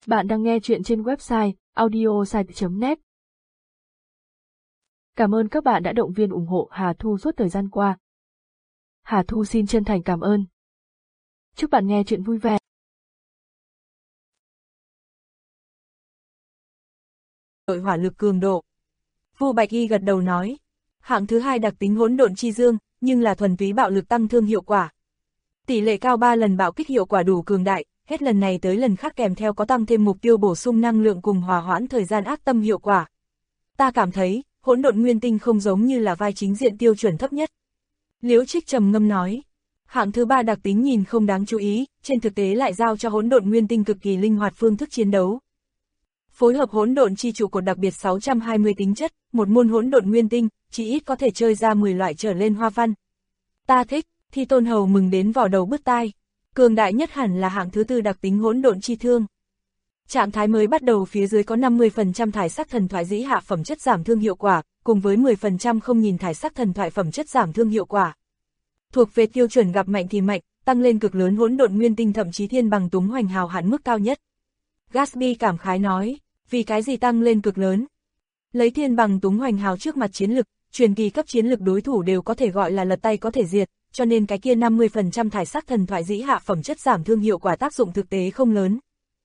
Bạn đang nghe chuyện trên website audiosite.net. Cảm ơn các bạn đã động viên ủng hộ Hà Thu suốt thời gian qua. Hà Thu xin chân thành cảm ơn. Chúc bạn nghe chuyện vui vẻ. Đội hỏa lực cường độ. Vu Bạch Y gật đầu nói, hạng thứ 2 đặc tính hỗn độn chi dương, nhưng là thuần túy bạo lực tăng thương hiệu quả. Tỷ lệ cao 3 lần bạo kích hiệu quả đủ cường đại, hết lần này tới lần khác kèm theo có tăng thêm mục tiêu bổ sung năng lượng cùng hòa hoãn thời gian ác tâm hiệu quả. Ta cảm thấy, hỗn độn nguyên tinh không giống như là vai chính diện tiêu chuẩn thấp nhất. Liễu Trích trầm ngâm nói, hạng thứ 3 đặc tính nhìn không đáng chú ý, trên thực tế lại giao cho hỗn độn nguyên tinh cực kỳ linh hoạt phương thức chiến đấu. Phối hợp hỗn độn chi trụ cột đặc biệt 620 tính chất, một môn hỗn độn nguyên tinh, chỉ ít có thể chơi ra 10 loại trở lên hoa văn. Ta thích, Thi Tôn Hầu mừng đến vò đầu bứt tai. Cường đại nhất hẳn là hạng thứ 4 đặc tính hỗn độn chi thương. Trạng thái mới bắt đầu phía dưới có 50% thải sắc thần thoại dĩ hạ phẩm chất giảm thương hiệu quả, cùng với 10% không nhìn thải sắc thần thoại phẩm chất giảm thương hiệu quả. Thuộc về tiêu chuẩn gặp mạnh thì mạnh, tăng lên cực lớn hỗn độn nguyên tinh thậm chí thiên bằng túng hoành hào hạn mức cao nhất. Gatsby cảm khái nói, vì cái gì tăng lên cực lớn? Lấy thiên bằng túng hoành hào trước mặt chiến lực, truyền kỳ cấp chiến lực đối thủ đều có thể gọi là lật tay có thể diệt, cho nên cái kia 50% thải sắc thần thoại dĩ hạ phẩm chất giảm thương hiệu quả tác dụng thực tế không lớn.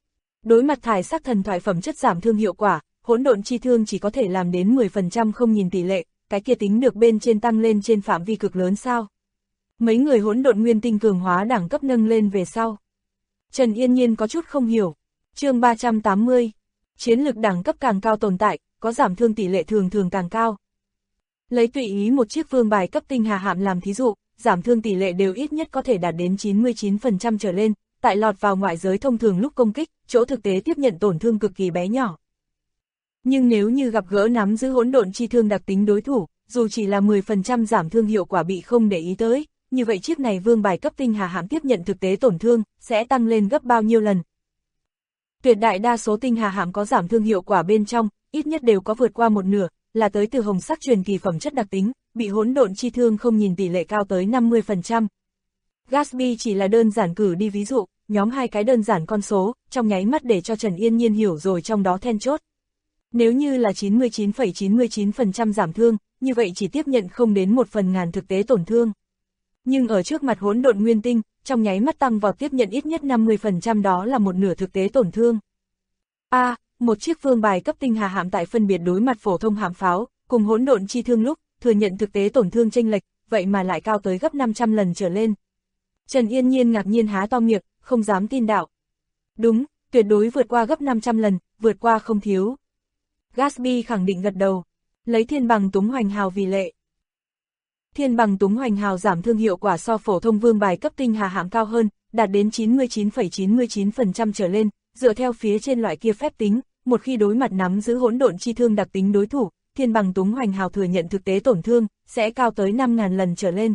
Đối mặt thải sắc thần thoại phẩm chất giảm thương hiệu quả, hỗn độn chi thương chỉ có thể làm đến 10% không nhìn tỷ lệ, cái kia tính được bên trên tăng lên trên phạm vi cực lớn sao? Mấy người hỗn độn nguyên tinh cường hóa đẳng cấp nâng lên về sau. Trần Yên Nhiên có chút không hiểu. Chương 380. Chiến lực đẳng cấp càng cao tồn tại, có giảm thương tỷ lệ thường thường càng cao. Lấy tùy ý một chiếc vương bài cấp tinh hà hạm làm thí dụ, giảm thương tỷ lệ đều ít nhất có thể đạt đến 99% trở lên, tại lọt vào ngoại giới thông thường lúc công kích, chỗ thực tế tiếp nhận tổn thương cực kỳ bé nhỏ. Nhưng nếu như gặp gỡ nắm giữ hỗn độn chi thương đặc tính đối thủ, dù chỉ là 10% giảm thương hiệu quả bị không để ý tới, như vậy chiếc này vương bài cấp tinh hà hạm tiếp nhận thực tế tổn thương, sẽ tăng lên gấp bao nhiêu lần. Tuyệt đại đa số tinh hà hạm có giảm thương hiệu quả bên trong, ít nhất đều có vượt qua một nửa, là tới từ hồng sắc truyền kỳ phẩm chất đặc tính, bị hỗn độn chi thương không nhìn tỷ lệ cao tới 50%. Gatsby chỉ là đơn giản cử đi ví dụ, nhóm hai cái đơn giản con số, trong nháy mắt để cho Trần Yên Nhiên hiểu rồi trong đó then chốt. Nếu như là 99,99% giảm thương, như vậy chỉ tiếp nhận không đến 1/1000 thực tế tổn thương. Nhưng ở trước mặt hỗn độn nguyên tinh, trong nháy mắt tăng vào tiếp nhận ít nhất 50% đó là một nửa thực tế tổn thương. Một chiếc vương bài cấp tinh hà hạm tại phân biệt đối mặt phổ thông hạm pháo, cùng hỗn độn chi thương lúc, thừa nhận thực tế tổn thương chênh lệch, vậy mà lại cao tới gấp 500 lần trở lên. Trần Yên Nhiên ngạc nhiên há to miệng, không dám tin đạo. Đúng, tuyệt đối vượt qua gấp 500 lần, vượt qua không thiếu. Gatsby khẳng định gật đầu, lấy thiên bằng túng hoành hào vì lệ. Thiên bằng túng hoành hào giảm thương hiệu quả so phổ thông vương bài cấp tinh hà hạm cao hơn, đạt đến 99,99% trở lên, dựa theo phía trên loại kia phép tính, một khi đối mặt nắm giữ hỗn độn chi thương đặc tính đối thủ, thiên bằng túng hoành hào thừa nhận thực tế tổn thương, sẽ cao tới 5.000 lần trở lên.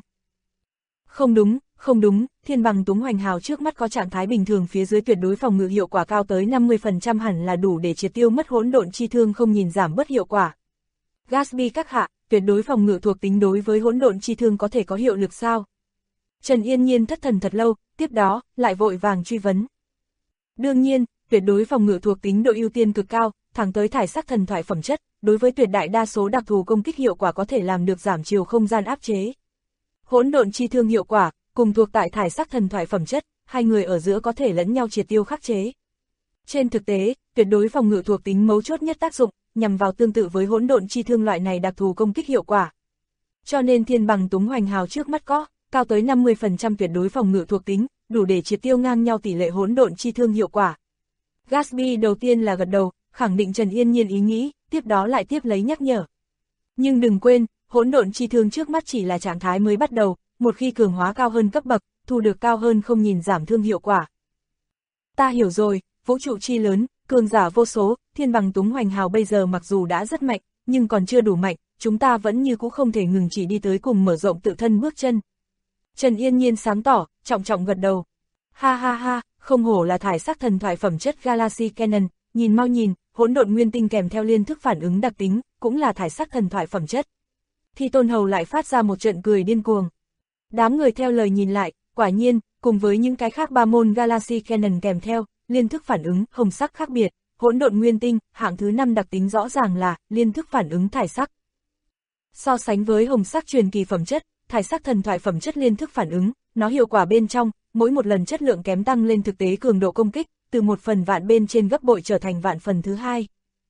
Không đúng, thiên bằng túng hoành hào trước mắt có trạng thái bình thường phía dưới tuyệt đối phòng ngự hiệu quả cao tới 50% hẳn là đủ để triệt tiêu mất hỗn độn chi thương không nhìn giảm bớt hiệu quả. Gatsby các hạ, tuyệt đối phòng ngự thuộc tính đối với hỗn độn chi thương có thể có hiệu lực sao? Trần Yên Nhiên thất thần thật lâu, tiếp đó, lại vội vàng truy vấn. Đương nhiên, tuyệt đối phòng ngự thuộc tính độ ưu tiên cực cao, thẳng tới thải sắc thần thoại phẩm chất, đối với tuyệt đại đa số đặc thù công kích hiệu quả có thể làm được giảm chiều không gian áp chế. Hỗn độn chi thương hiệu quả, cùng thuộc tại thải sắc thần thoại phẩm chất, hai người ở giữa có thể lẫn nhau triệt tiêu khắc chế. Trên thực tế, tuyệt đối phòng ngự thuộc tính mấu chốt nhất tác dụng, nhằm vào tương tự với hỗn độn chi thương loại này đặc thù công kích hiệu quả. Cho nên thiên bằng túng hoành hào trước mắt có, cao tới 50% tuyệt đối phòng ngự thuộc tính, đủ để triệt tiêu ngang nhau tỷ lệ hỗn độn chi thương hiệu quả. Gatsby đầu tiên là gật đầu, khẳng định Trần Yên Nhiên ý nghĩ, tiếp đó lại tiếp lấy nhắc nhở. Nhưng đừng quên, hỗn độn chi thương trước mắt chỉ là trạng thái mới bắt đầu, một khi cường hóa cao hơn cấp bậc, thu được cao hơn không nhìn giảm thương hiệu quả. Ta hiểu rồi, vũ trụ chi lớn, cường giả vô số, thiên bằng túng hoành hào bây giờ mặc dù đã rất mạnh, nhưng còn chưa đủ mạnh, chúng ta vẫn như cũ không thể ngừng chỉ đi tới cùng mở rộng tự thân bước chân. Trần Yên Nhiên sáng tỏ, trọng trọng gật đầu. Ha, không hổ là thải sắc thần thoại phẩm chất Galaxy Cannon, nhìn mau nhìn, hỗn độn nguyên tinh kèm theo liên thức phản ứng đặc tính, cũng là thải sắc thần thoại phẩm chất. Thi Tôn Hầu lại phát ra một trận cười điên cuồng. Đám người theo lời nhìn lại, quả nhiên, cùng với những cái khác ba môn Galaxy Cannon kèm theo, liên thức phản ứng, hồng sắc khác biệt, hỗn độn nguyên tinh, hạng thứ 5 đặc tính rõ ràng là liên thức phản ứng thải sắc. So sánh với hồng sắc truyền kỳ phẩm chất, thải sắc thần thoại phẩm chất liên thức phản ứng, nó hiệu quả bên trong, mỗi một lần chất lượng kém tăng lên thực tế cường độ công kích, từ 1/1000 bên trên gấp bội trở thành vạn phần thứ 2.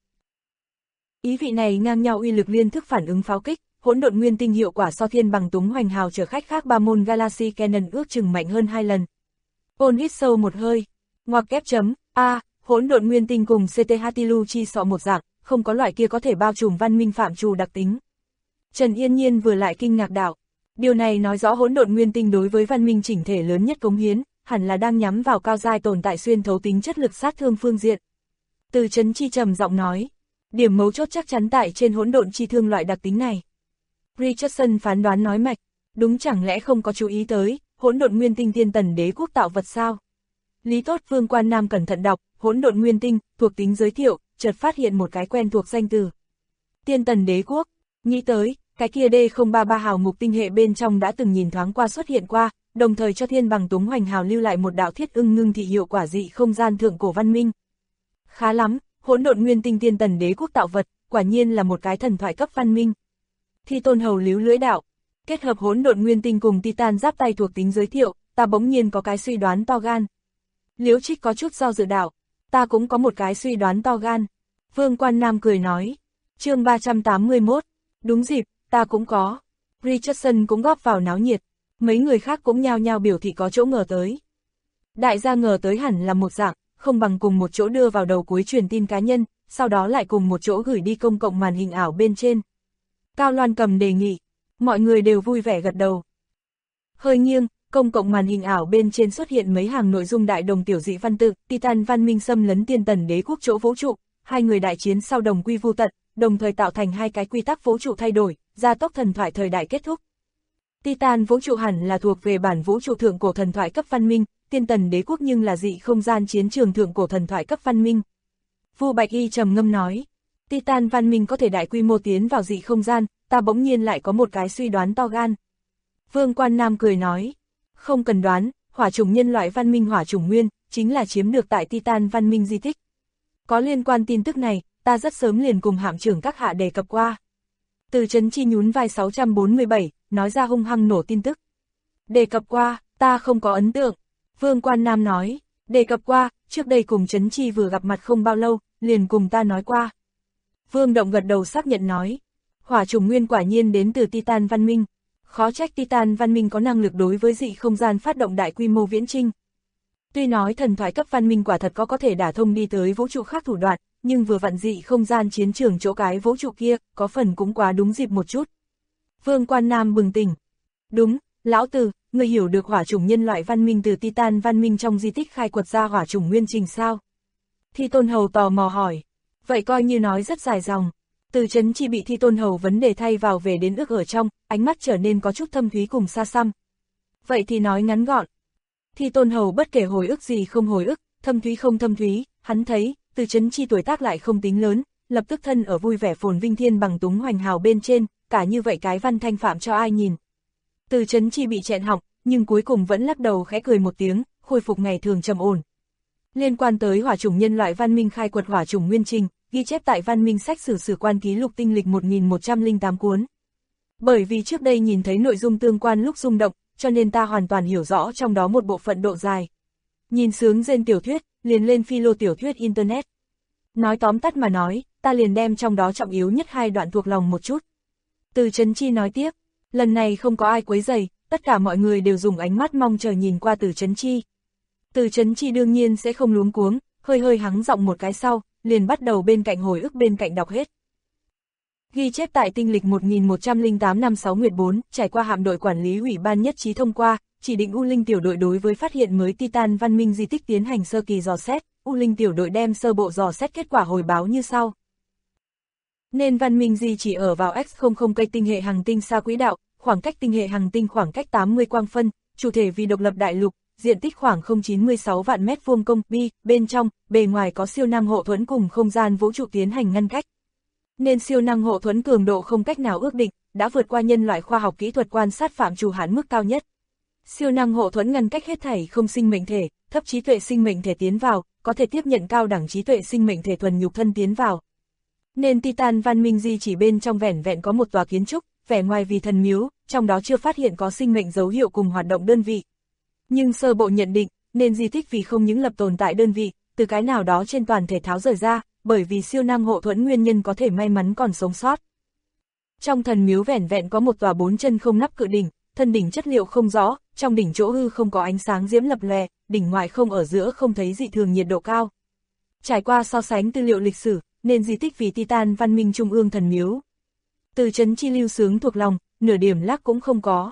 Ý vị này ngang nhau uy lực liên thức phản ứng pháo kích, hỗn độn nguyên tinh hiệu quả so thiên bằng túng hoành hào chở khách khác 3 môn Galaxy Cannon ước chừng mạnh hơn 2 lần. Ôn hít sâu một hơi, ngoặc kép chấm, hỗn độn nguyên tinh cùng CTH Tilu chi sọ một dạng, không có loại kia có thể bao trùm văn minh phạm trù đặc tính. Trần Yên Nhiên vừa lại kinh ngạc đạo. Điều này nói rõ hỗn độn nguyên tinh đối với văn minh chỉnh thể lớn nhất cống hiến, hẳn là đang nhắm vào cao giai tồn tại xuyên thấu tính chất lực sát thương phương diện. Từ Trấn Chi trầm giọng nói, điểm mấu chốt chắc chắn tại trên hỗn độn chi thương loại đặc tính này. Richardson phán đoán nói mạch, đúng chẳng lẽ không có chú ý tới, hỗn độn nguyên tinh Tiên Tần Đế quốc tạo vật sao? Lý Tốt Vương Quan Nam cẩn thận đọc, hỗn độn nguyên tinh, thuộc tính giới thiệu, chợt phát hiện một cái quen thuộc danh từ. Tiên Tần Đế quốc, nghĩ tới, cái kia D033 hào mục tinh hệ bên trong đã từng nhìn thoáng qua xuất hiện qua, đồng thời cho thiên bằng túng hoành hào lưu lại một đạo thiết ưng ngưng thị hiệu quả dị không gian thượng cổ văn minh. Khá lắm, hỗn độn nguyên tinh Tiên Tần Đế quốc tạo vật, quả nhiên là một cái thần thoại cấp văn minh. Thi Tôn Hầu líu lưỡi đạo, kết hợp hỗn độn nguyên tinh cùng Titan giáp tay thuộc tính giới thiệu, ta bỗng nhiên có cái suy đoán to gan. Liễu Trích có chút do dự đạo, ta cũng có một cái suy đoán to gan. Vương Quan Nam cười nói, chương 381, đúng dịp, ta cũng có. Richardson cũng góp vào náo nhiệt, mấy người khác cũng nhao nhao biểu thị có chỗ ngờ tới. Đại gia ngờ tới hẳn là một dạng, không bằng cùng một chỗ đưa vào đầu cuối truyền tin cá nhân, sau đó lại cùng một chỗ gửi đi công cộng màn hình ảo bên trên. Cao Loan Cầm đề nghị, mọi người đều vui vẻ gật đầu. Hơi nghiêng, công cộng màn hình ảo bên trên xuất hiện mấy hàng nội dung đại đồng tiểu dị văn tự, Titan văn minh xâm lấn Tiên Tần Đế quốc chỗ vũ trụ, hai người đại chiến sau đồng quy vu tận, đồng thời tạo thành hai cái quy tắc vũ trụ thay đổi, gia tốc thần thoại thời đại kết thúc. Titan vũ trụ hẳn là thuộc về bản vũ trụ thượng cổ thần thoại cấp văn minh, Tiên Tần Đế quốc nhưng là dị không gian chiến trường thượng cổ thần thoại cấp văn minh. Vu Bạch Y trầm ngâm nói, Titan văn minh có thể đại quy mô tiến vào dị không gian, ta bỗng nhiên lại có một cái suy đoán to gan. Vương Quan Nam cười nói, không cần đoán, hỏa chủng nhân loại văn minh hỏa chủng nguyên, chính là chiếm được tại Titan văn minh di tích. Có liên quan tin tức này, ta rất sớm liền cùng hạm trưởng các hạ đề cập qua. Từ Trấn Chi nhún vai 647, nói ra hung hăng nổ tin tức. Đề cập qua, ta không có ấn tượng. Vương Quan Nam nói, đề cập qua, trước đây cùng Trấn Chi vừa gặp mặt không bao lâu, liền cùng ta nói qua. Vương Động gật đầu xác nhận nói, hỏa chủng nguyên quả nhiên đến từ Titan văn minh. Khó trách Titan văn minh có năng lực đối với dị không gian phát động đại quy mô viễn chinh. Tuy nói thần thoại cấp văn minh quả thật có thể đả thông đi tới vũ trụ khác thủ đoạn, nhưng vừa vặn dị không gian chiến trường chỗ cái vũ trụ kia, có phần cũng quá đúng dịp một chút. Vương Quan Nam bừng tỉnh. Đúng, lão Từ, người hiểu được hỏa chủng nhân loại văn minh từ Titan văn minh trong di tích khai quật ra hỏa chủng nguyên trình sao? Thi Tôn Hầu tò mò hỏi. Vậy coi như nói rất dài dòng. Từ Trấn Chi bị Thi Tôn Hầu vấn đề thay vào về đến ước ở trong, ánh mắt trở nên có chút thâm thúy cùng xa xăm. Vậy thì nói ngắn gọn. Thi Tôn Hầu bất kể hồi ức gì không hồi ức, thâm thúy không thâm thúy, hắn thấy, Từ Trấn Chi tuổi tác lại không tính lớn, lập tức thân ở vui vẻ phồn vinh thiên bằng túng hoành hào bên trên, cả như vậy cái văn thanh phạm cho ai nhìn. Từ Trấn Chi bị chẹn họng, nhưng cuối cùng vẫn lắc đầu khẽ cười một tiếng, khôi phục ngày thường trầm ổn. Liên quan tới hỏa chủng nhân loại văn minh khai quật hỏa chủng nguyên trình, ghi chép tại văn minh sách sử quan ký lục tinh lịch 1108 cuốn. Bởi vì trước đây nhìn thấy nội dung tương quan lúc rung động, cho nên ta hoàn toàn hiểu rõ trong đó một bộ phận độ dài. Nhìn sướng rên tiểu thuyết, liền lên philo tiểu thuyết Internet. Nói tóm tắt mà nói, ta liền đem trong đó trọng yếu nhất hai đoạn thuộc lòng một chút. Từ Trấn Chi nói tiếp, lần này không có ai quấy rầy, tất cả mọi người đều dùng ánh mắt mong chờ nhìn qua Từ Trấn Chi. Từ Trấn Chi đương nhiên sẽ không luống cuống, hơi hắng giọng một cái sau, liền bắt đầu bên cạnh hồi ức bên cạnh đọc hết. Ghi chép tại tinh lịch 1108 năm 6 Nguyệt 4, trải qua hạm đội quản lý ủy ban nhất trí thông qua, chỉ định U Linh tiểu đội đối với phát hiện mới Titan văn minh di tích tiến hành sơ kỳ dò xét, U Linh tiểu đội đem sơ bộ dò xét kết quả hồi báo như sau. Nên văn minh di chỉ ở vào X00 cây tinh hệ hành tinh xa quỹ đạo, khoảng cách tinh hệ hành tinh khoảng cách 80 quang phân, chủ thể vì độc lập đại lục, diện tích khoảng 096 vạn mét vuông công, bên trong, bề ngoài có siêu năng hộ thuẫn cùng không gian vũ trụ tiến hành ngăn cách. Nên siêu năng hộ thuẫn cường độ không cách nào ước định, đã vượt qua nhân loại khoa học kỹ thuật quan sát phạm trù hạn mức cao nhất. Siêu năng hộ thuẫn ngăn cách hết thảy không sinh mệnh thể, thấp trí tuệ sinh mệnh thể tiến vào, có thể tiếp nhận cao đẳng trí tuệ sinh mệnh thể thuần nhục thân tiến vào. Nên Titan văn minh di chỉ bên trong vẻn vẹn có một tòa kiến trúc, vẻ ngoài vì thần miếu, trong đó chưa phát hiện có sinh mệnh dấu hiệu cùng hoạt động đơn vị. Nhưng sơ bộ nhận định, nên di tích vì không những lập tồn tại đơn vị, từ cái nào đó trên toàn thể tháo rời ra, bởi vì siêu năng hộ thuẫn nguyên nhân có thể may mắn còn sống sót. Trong thần miếu vẻn vẹn có một tòa 4 chân không nắp cự đỉnh, thân đỉnh chất liệu không rõ, trong đỉnh chỗ hư không có ánh sáng diễm lập lòe, đỉnh ngoài không ở giữa không thấy dị thường nhiệt độ cao. Trải qua so sánh tư liệu lịch sử, nên di tích vì Titan văn minh trung ương thần miếu. Từ trấn chi lưu sướng thuộc lòng, nửa điểm lác cũng không có.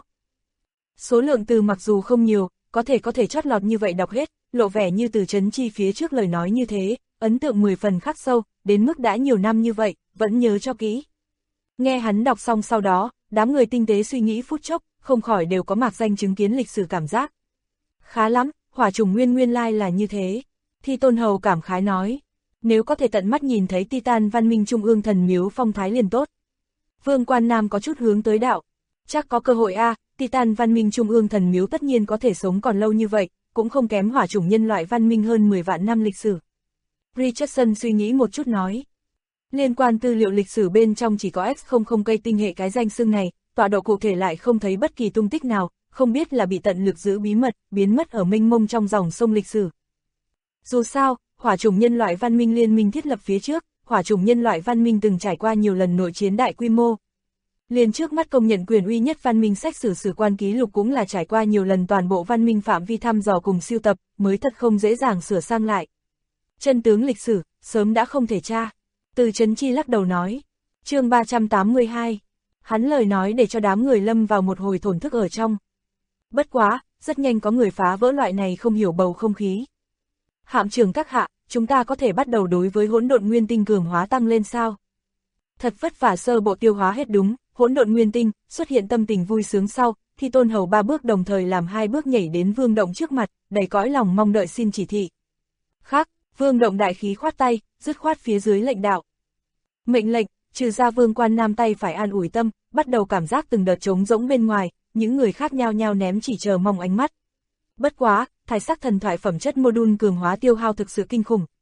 Số lượng từ mặc dù không nhiều, có thể chót lọt như vậy đọc hết, lộ vẻ như từ trấn chi phía trước lời nói như thế, ấn tượng 10 phần khắc sâu, đến mức đã nhiều năm như vậy, vẫn nhớ cho kỹ. Nghe hắn đọc xong sau đó, đám người tinh tế suy nghĩ phút chốc, không khỏi đều có mạc danh chứng kiến lịch sử cảm giác. Khá lắm, hỏa trùng nguyên lai là như thế. Thi Tôn Hầu cảm khái nói, nếu có thể tận mắt nhìn thấy Titan văn minh trung ương thần miếu phong thái liền tốt. Vương Quan Nam có chút hướng tới đạo, chắc có cơ hội Titan văn minh trung ương thần miếu tất nhiên có thể sống còn lâu như vậy, cũng không kém hỏa chủng nhân loại văn minh hơn 10 vạn năm lịch sử. Richardson suy nghĩ một chút nói, liên quan tư liệu lịch sử bên trong chỉ có X00 cây tinh hệ cái danh xưng này, tọa độ cụ thể lại không thấy bất kỳ tung tích nào, không biết là bị tận lực giữ bí mật, biến mất ở mênh mông trong dòng sông lịch sử. Dù sao, hỏa chủng nhân loại văn minh liên minh thiết lập phía trước, hỏa chủng nhân loại văn minh từng trải qua nhiều lần nội chiến đại quy mô. Liền trước mắt công nhận quyền uy nhất văn minh sách sử sử quan ký lục cũng là trải qua nhiều lần toàn bộ văn minh phạm vi thăm dò cùng siêu tập, mới thật không dễ dàng sửa sang lại. Chân tướng lịch sử, sớm đã không thể tra. Từ Trấn Chi lắc đầu nói. Chương 382. Hắn lời nói để cho đám người lâm vào một hồi thổn thức ở trong. Bất quá, rất nhanh có người phá vỡ loại này không hiểu bầu không khí. Hạm trưởng các hạ, chúng ta có thể bắt đầu đối với hỗn độn nguyên tinh cường hóa tăng lên sao? Thật vất vả sơ bộ tiêu hóa hết đúng, hỗn độn nguyên tinh, xuất hiện tâm tình vui sướng sau, Thi Tôn Hầu 3 bước đồng thời làm 2 bước nhảy đến Vương Động trước mặt, đầy cõi lòng mong đợi xin chỉ thị. Khác, Vương Động đại khí khoát tay, dứt khoát phía dưới lệnh đạo. Mệnh lệnh, trừ ra Vương Quan Nam tay phải an ủi tâm, bắt đầu cảm giác từng đợt trống rỗng bên ngoài, những người khác nhao nhao ném chỉ chờ mong ánh mắt. Bất quá, thải sắc thần thoại phẩm chất module cường hóa tiêu hao thực sự kinh khủng.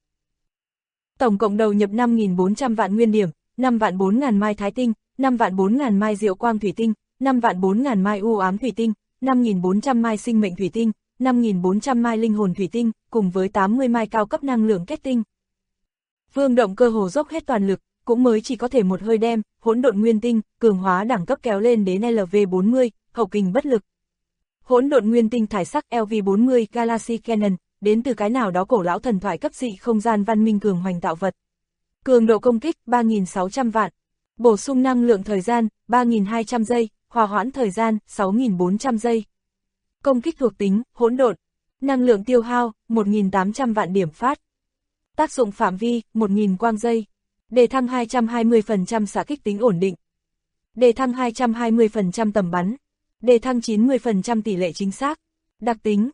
Tổng cộng đầu nhập 5.400 vạn nguyên điểm, 5 vạn 4.000 mai thái tinh, 5 vạn 4.000 mai diệu quang thủy tinh, 5 vạn 4.000 mai u ám thủy tinh, 5.400 mai sinh mệnh thủy tinh, 5.400 mai linh hồn thủy tinh, cùng với 80 mai cao cấp năng lượng kết tinh. Vương Động cơ hồ dốc hết toàn lực, cũng mới chỉ có thể một hơi đem hỗn độn nguyên tinh cường hóa đẳng cấp kéo lên đến LV40, hậu kình bất lực. Hỗn độn nguyên tinh thải sắc LV40 Galaxy Cannon, đến từ cái nào đó cổ lão thần thoại cấp dị không gian văn minh cường hoành tạo vật. Cường độ công kích 3.600 vạn, bổ sung năng lượng thời gian 3.200 giây, hòa hoãn thời gian 6.400 giây. Công kích thuộc tính hỗn độn, năng lượng tiêu hao 1.800 vạn điểm phát. Tác dụng phạm vi 1.000 quang giây. Đề thăng 220% xạ kích tính ổn định. Đề thăng 220% tầm bắn. Đề thăng 90% tỷ lệ chính xác. Đặc tính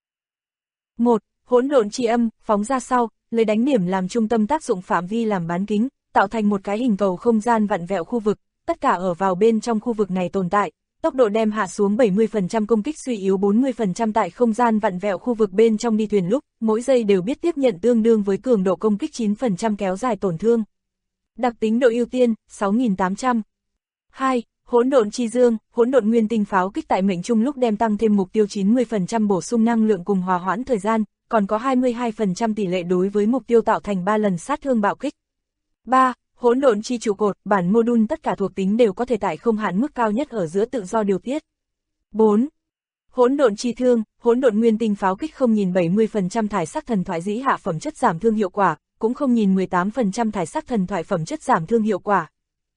1. Hỗn độn chi âm, phóng ra sau, lấy đánh điểm làm trung tâm tác dụng phạm vi làm bán kính, tạo thành một cái hình cầu không gian vặn vẹo khu vực, tất cả ở vào bên trong khu vực này tồn tại. Tốc độ đem hạ xuống 70% công kích suy yếu 40% tại không gian vặn vẹo khu vực bên trong đi thuyền lúc, mỗi giây đều biết tiếp nhận tương đương với cường độ công kích 9% kéo dài tổn thương. Đặc tính độ ưu tiên, 6.800. 2. Hỗn độn chi dương, hỗn độn nguyên tinh pháo kích tại mệnh trung lúc đem tăng thêm mục tiêu 90% bổ sung năng lượng cùng hòa hoãn thời gian, còn có 22% tỷ lệ đối với mục tiêu tạo thành 3 lần sát thương bạo kích. 3. Hỗn độn chi trụ cột, bản module tất cả thuộc tính đều có thể tại không hạn mức cao nhất ở giữa tự do điều tiết. 4. Hỗn độn chi thương, hỗn độn nguyên tinh pháo kích không nhìn 70% thải sắc thần thoại dĩ hạ phẩm chất giảm thương hiệu quả, cũng không nhìn 18% thải sắc thần thoại phẩm chất giảm thương hiệu quả.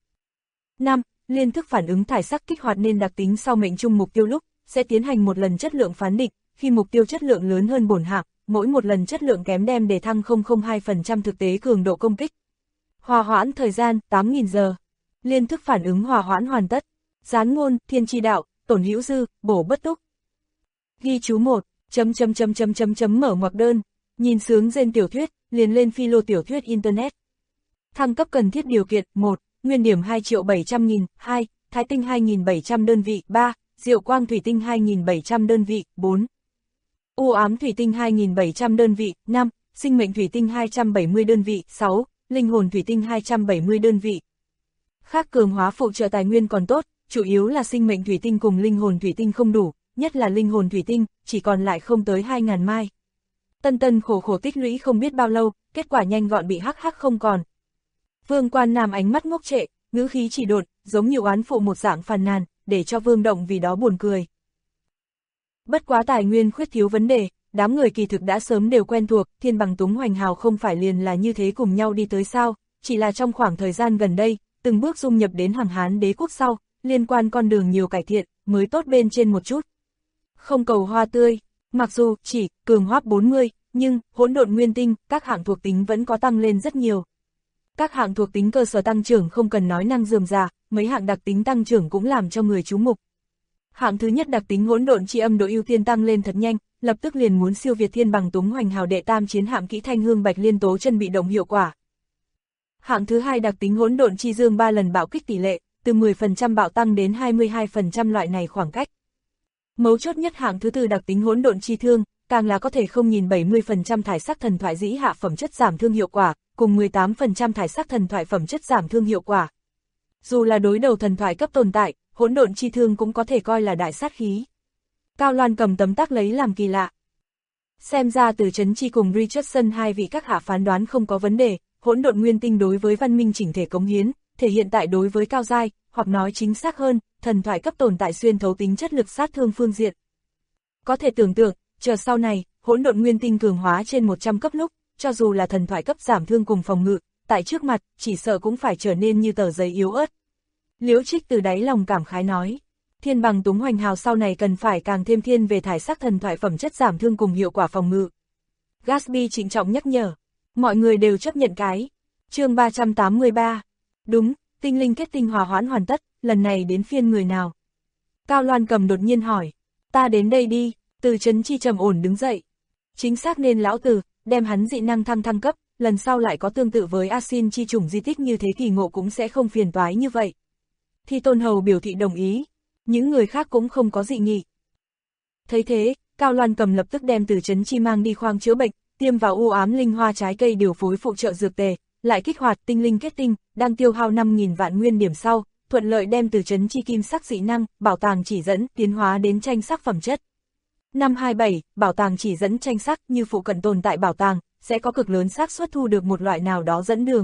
5. Liên thức phản ứng thải sắc kích hoạt nên đặc tính sau mệnh trung mục tiêu lúc, sẽ tiến hành một lần chất lượng phán định, khi mục tiêu chất lượng lớn hơn bổn hạng, mỗi một lần chất lượng kém đem đề thăng 002% thực tế cường độ công kích. Hòa hoãn thời gian 8.000 giờ. Liên thức phản ứng hòa hoãn hoàn tất. Gián ngôn, thiên chi đạo, tổn hữu dư, bổ bất túc. Ghi chú 1, mở ngoặc đơn, nhìn sướng trên tiểu thuyết, liền lên philo tiểu thuyết internet. Thăng cấp cần thiết điều kiện 1, nguyên điểm 2.700.000, 2, thái tinh 2.700 đơn vị, 3, Diệu quang thủy tinh 2.700 đơn vị, 4. U ám thủy tinh 2.700 đơn vị, 5. Sinh mệnh thủy tinh 270 đơn vị, 6. Linh hồn thủy tinh 270 đơn vị. Khác cường hóa phụ trợ tài nguyên còn tốt, chủ yếu là sinh mệnh thủy tinh cùng linh hồn thủy tinh không đủ, nhất là linh hồn thủy tinh, chỉ còn lại không tới 2.000 mai. Tân khổ khổ tích lũy không biết bao lâu, kết quả nhanh gọn bị hắc không còn. Vương Quan Nam ánh mắt ngốc trệ, ngữ khí chỉ đột, giống như oán phụ một dạng phàn nàn, để cho Vương Động vì đó buồn cười. Bất quá tài nguyên khuyết thiếu vấn đề, đám người kỳ thực đã sớm đều quen thuộc, Thiên Bằng Túng Hoành Hào không phải liền là như thế cùng nhau đi tới sao, chỉ là trong khoảng thời gian gần đây, từng bước dung nhập đến Hằng Hán đế quốc sau, liên quan con đường nhiều cải thiện, mới tốt bên trên một chút. Không cầu hoa tươi, mặc dù chỉ cường hóa 40, nhưng hỗn độn nguyên tinh, các hạng thuộc tính vẫn có tăng lên rất nhiều. Các hạng thuộc tính cơ sở tăng trưởng không cần nói năng rườm rà, mấy hạng đặc tính tăng trưởng cũng làm cho người chú mục. Hạng thứ nhất đặc tính hỗn độn chi âm độ ưu tiên tăng lên thật nhanh, lập tức liền muốn siêu việt Thiên Bằng Túng Hoành Hào đệ tam chiến hạm kỹ thanh hương bạch liên tố chân bị động hiệu quả. Hạng thứ hai đặc tính hỗn độn chi dương 3 lần bạo kích tỷ lệ, từ 10% bạo tăng đến 22% loại này khoảng cách. Mấu chốt nhất hạng thứ tư đặc tính hỗn độn chi thương, càng là có thể không nhìn 70% thải sắc thần thoại dĩ hạ phẩm chất giảm thương hiệu quả, cùng 18% thải sắc thần thoại phẩm chất giảm thương hiệu quả. Dù là đối đầu thần thoại cấp tồn tại, hỗn độn chi thương cũng có thể coi là đại sát khí. Cao Loan cầm tấm tắc lấy làm kỳ lạ. Xem ra Từ Chấn Chi cùng Richardson hai vị các hạ phán đoán không có vấn đề, hỗn độn nguyên tinh đối với văn minh chỉnh thể cống hiến, thể hiện tại đối với cao giai, hoặc nói chính xác hơn, thần thoại cấp tồn tại xuyên thấu tính chất lực sát thương phương diện. Có thể tưởng tượng, chờ sau này, hỗn độn nguyên tinh cường hóa trên 100 cấp lúc, cho dù là thần thoại cấp giảm thương cùng phòng ngự, tại trước mặt, chỉ sợ cũng phải trở nên như tờ giấy yếu ớt. Liễu Trích từ đáy lòng cảm khái nói, Thiên Bằng Túng Hoành Hào sau này cần phải càng thêm thiên về thải sắc thần thoại phẩm chất giảm thương cùng hiệu quả phòng ngự. Gatsby trịnh trọng nhắc nhở, mọi người đều chấp nhận cái. Chương 383. Đúng, tinh linh kết tinh hòa hoãn hoàn tất, lần này đến phiên người nào? Cao Loan cầm đột nhiên hỏi, ta đến đây đi. Từ Chấn Chi trầm ổn đứng dậy. Chính xác nên lão Từ, đem hắn dị năng thăng cấp, lần sau lại có tương tự với Asin chi chủng di tích như thế kỳ ngộ cũng sẽ không phiền toái như vậy. Thi Tôn Hầu biểu thị đồng ý, những người khác cũng không có dị nghị. Thấy thế, Cao Loan cầm lập tức đem Từ Chấn Chi mang đi khoang chữa bệnh, tiêm vào u ám linh hoa trái cây điều phối phụ trợ dược tề, lại kích hoạt tinh linh kết tinh, đang tiêu hao 5.000 vạn nguyên điểm sau, thuận lợi đem Từ Chấn Chi kim sắc dị năng, bảo tàng chỉ dẫn, tiến hóa đến tranh sắc phẩm chất. Năm 27, bảo tàng chỉ dẫn tranh sắc như phụ cận tồn tại bảo tàng, sẽ có cực lớn xác suất thu được một loại nào đó dẫn đường.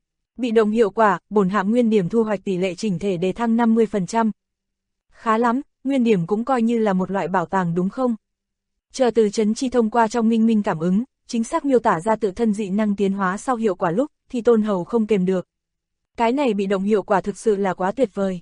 Bị động hiệu quả, bổn hạm nguyên điểm thu hoạch tỷ lệ chỉnh thể đề thăng 50%. Khá lắm, nguyên điểm cũng coi như là một loại bảo tàng đúng không? Chờ Từ Chấn Chi thông qua trong minh minh cảm ứng, chính xác miêu tả ra tự thân dị năng tiến hóa sau hiệu quả lúc, thì Tôn Hầu không kềm được. Cái này bị động hiệu quả thực sự là quá tuyệt vời.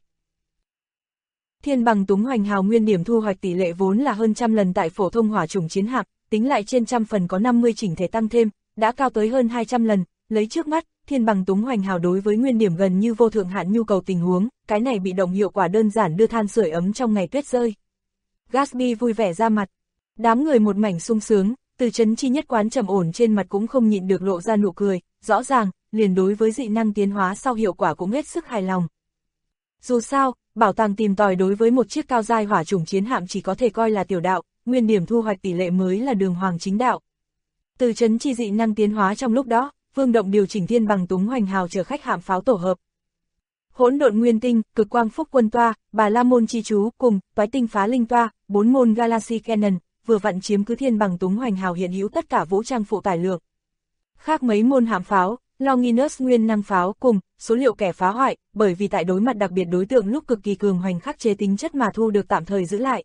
Thiên Bằng Túng Hoành Hào nguyên điểm thu hoạch tỷ lệ vốn là hơn trăm lần tại phổ thông hỏa chủng chiến hạm, tính lại trên trăm phần có 50 chỉnh thể tăng thêm, đã cao tới hơn 200 lần, lấy trước mắt, Thiên Bằng Túng Hoành Hào đối với nguyên điểm gần như vô thượng hạn nhu cầu tình huống, cái này bị động hiệu quả đơn giản đưa than sưởi ấm trong ngày tuyết rơi. Gatsby vui vẻ ra mặt, đám người một mảnh sung sướng, Từ Chấn Chi nhất quán trầm ổn trên mặt cũng không nhịn được lộ ra nụ cười, rõ ràng, liền đối với dị năng tiến hóa sau hiệu quả cũng hết sức hài lòng. Dù sao, bảo tàng tìm tòi đối với một chiếc cao giai hỏa chủng chiến hạm chỉ có thể coi là tiểu đạo, nguyên điểm thu hoạch tỷ lệ mới là đường hoàng chính đạo. Từ Chấn Chi dị năng tiến hóa trong lúc đó, Vương Động điều chỉnh Thiên Bằng Túng Hoành Hào chở khách hạm pháo tổ hợp. Hỗn độn nguyên tinh, cực quang phúc quân toa, Bà La môn chi chú cùng toái tinh phá linh toa, 4 môn Galaxy Cannon, vừa vặn chiếm cứ Thiên Bằng Túng Hoành Hào hiện hữu tất cả vũ trang phụ tải lượng. Khác mấy môn hạm pháo, Longinus nguyên năng pháo cùng số liệu kẻ phá hoại, bởi vì tại đối mặt đặc biệt đối tượng lúc cực kỳ cường hoành khắc chế tính chất mà thu được tạm thời giữ lại.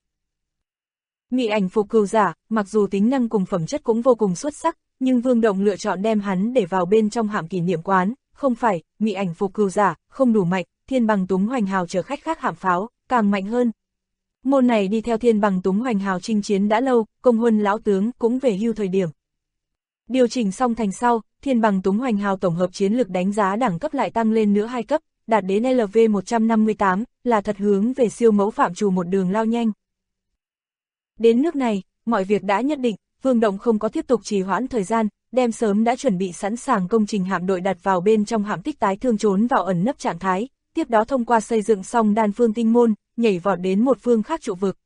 Mị ảnh phục cừu giả, mặc dù tính năng cùng phẩm chất cũng vô cùng xuất sắc, nhưng Vương Động lựa chọn đem hắn để vào bên trong hạm kỷ niệm quán, không phải, mị ảnh phục cừu giả, không đủ mạnh, Thiên Bằng Túng Hoành Hào chở khách khác hạm pháo, càng mạnh hơn. Môn này đi theo Thiên Bằng Túng Hoành Hào chinh chiến đã lâu, công huân lão tướng cũng về hưu thời điểm. Điều chỉnh xong thành sau, Thiên Bằng Túng Hoành Hào tổng hợp chiến lực đánh giá đẳng cấp lại tăng lên nữa 2 cấp, đạt đến LV158, là thật hướng về siêu mẫu phạm trù một đường lao nhanh. Đến nước này, mọi việc đã nhất định, Vương Động không có tiếp tục trì hoãn thời gian, đem sớm đã chuẩn bị sẵn sàng công trình hạm đội đặt vào bên trong hạm tích tái thương trốn vào ẩn nấp trạng thái, tiếp đó thông qua xây dựng xong đan phương tinh môn, nhảy vọt đến một phương khác trụ vực.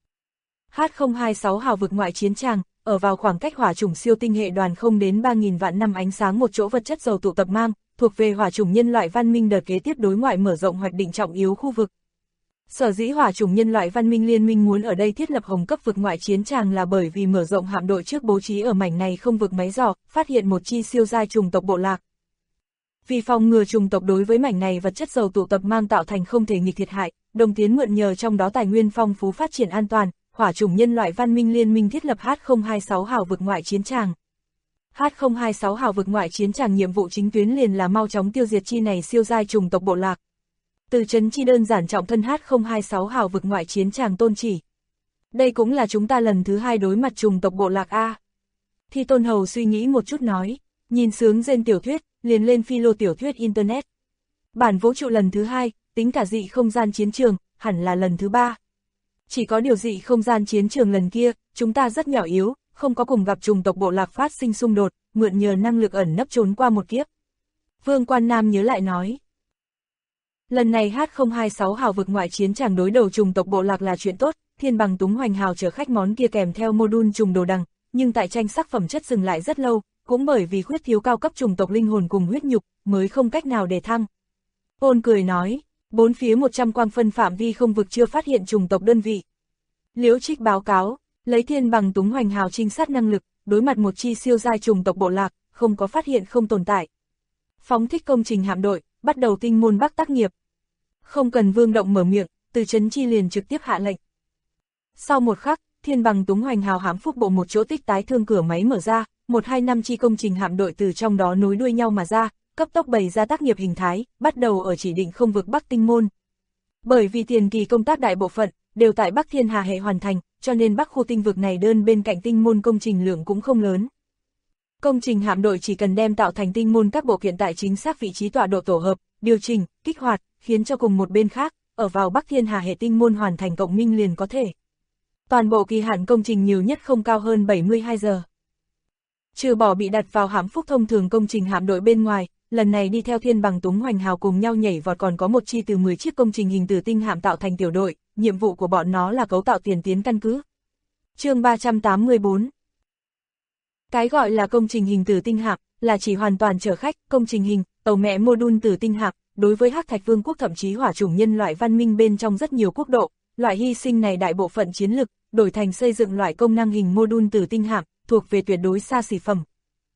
H026 hào vực ngoại chiến tràng, ở vào khoảng cách hỏa chủng siêu tinh hệ đoàn không đến 3.000 vạn năm ánh sáng một chỗ vật chất dầu tụ tập mang, thuộc về hỏa chủng nhân loại văn minh đợt kế tiếp đối ngoại mở rộng hoạch định trọng yếu khu vực. Sở dĩ hỏa chủng nhân loại văn minh liên minh muốn ở đây thiết lập hồng cấp vực ngoại chiến tràng là bởi vì mở rộng hạm đội trước bố trí ở mảnh này không vực máy dò, phát hiện một chi siêu giai chủng tộc bộ lạc. Vì phòng ngừa chủng tộc đối với mảnh này vật chất dầu tụ tập mang tạo thành không thể nghịch thiệt hại, đồng tiến mượn nhờ trong đó tài nguyên phong phú phát triển an toàn, hỏa chủng nhân loại văn minh liên minh thiết lập H026 hào vực ngoại chiến tràng. H026 hào vực ngoại chiến tràng nhiệm vụ chính tuyến liền là mau chóng tiêu diệt chi này siêu giai chủng tộc bộ lạc. Từ chấn chi đơn giản trọng thân H026 hào vực ngoại chiến tràng tôn chỉ. Đây cũng là chúng ta lần thứ 2 đối mặt chủng tộc bộ lạc A. Thi Tôn Hầu suy nghĩ một chút nói, nhìn sướng rên tiểu thuyết, liền lên philo tiểu thuyết Internet. Bản vũ trụ lần thứ 2, tính cả dị không gian chiến trường, hẳn là lần thứ 3. Chỉ có điều dị không gian chiến trường lần kia, chúng ta rất nhỏ yếu, không có cùng gặp chủng tộc bộ lạc phát sinh xung đột, mượn nhờ năng lực ẩn nấp trốn qua một kiếp. Vương Quan Nam nhớ lại nói. Lần này H026 hào vực ngoại chiến tràng đối đầu chủng tộc bộ lạc là chuyện tốt, Thiên Bằng Túng Hoành Hào chở khách món kia kèm theo module trùng đồ đằng, nhưng tại tranh sắc phẩm chất dừng lại rất lâu, cũng bởi vì khuyết thiếu cao cấp chủng tộc linh hồn cùng huyết nhục, mới không cách nào để thăng. Ôn cười nói, bốn phía 100 quang phân phạm vi không vực chưa phát hiện chủng tộc đơn vị. Liễu Trích báo cáo, lấy Thiên Bằng Túng Hoành Hào trinh sát năng lực, đối mặt một chi siêu giai chủng tộc bộ lạc, không có phát hiện không tồn tại. Phóng thích công trình hạm đội, bắt đầu tinh môn bắc tác nghiệp. Không cần Vương Động mở miệng, Từ Chấn Chi liền trực tiếp hạ lệnh. Sau một khắc, Thiên Bằng Túng Hoành Hào hãm phúc bộ một chỗ tích tái thương cửa máy mở ra, 1-2-5 chi công trình hạm đội từ trong đó nối đuôi nhau mà ra, cấp tốc bày ra tác nghiệp hình thái, bắt đầu ở chỉ định không vực Bắc Tinh Môn. Bởi vì tiền kỳ công tác đại bộ phận đều tại Bắc Thiên Hà hệ hoàn thành, cho nên Bắc khu tinh vực này đơn bên cạnh tinh môn công trình lượng cũng không lớn. Công trình hạm đội chỉ cần đem tạo thành tinh môn các bộ kiện tại chính xác vị trí tọa độ tổ hợp, điều chỉnh, kích hoạt, khiến cho cùng một bên khác, ở vào Bắc Thiên Hà hệ tinh môn hoàn thành cộng minh liền có thể. Toàn bộ kỳ hạn công trình nhiều nhất không cao hơn 72 giờ. Trừ bỏ bị đặt vào hãm phúc thông thường công trình hạm đội bên ngoài, lần này đi theo Thiên Bằng Túng Hoành Hào cùng nhau nhảy vọt còn có một chi từ 10 chiếc công trình hình tử tinh hạm tạo thành tiểu đội, nhiệm vụ của bọn nó là cấu tạo tiền tiến căn cứ. Chương 384. Cái gọi là công trình hình tử tinh hạm là chỉ hoàn toàn chở khách, công trình hình, tàu mẹ module tử tinh hạm, đối với Hắc Thạch Vương quốc thậm chí hỏa chủng nhân loại văn minh bên trong rất nhiều quốc độ, loại hy sinh này đại bộ phận chiến lực, đổi thành xây dựng loại công năng hình module tử tinh hạm, thuộc về tuyệt đối xa xỉ phẩm.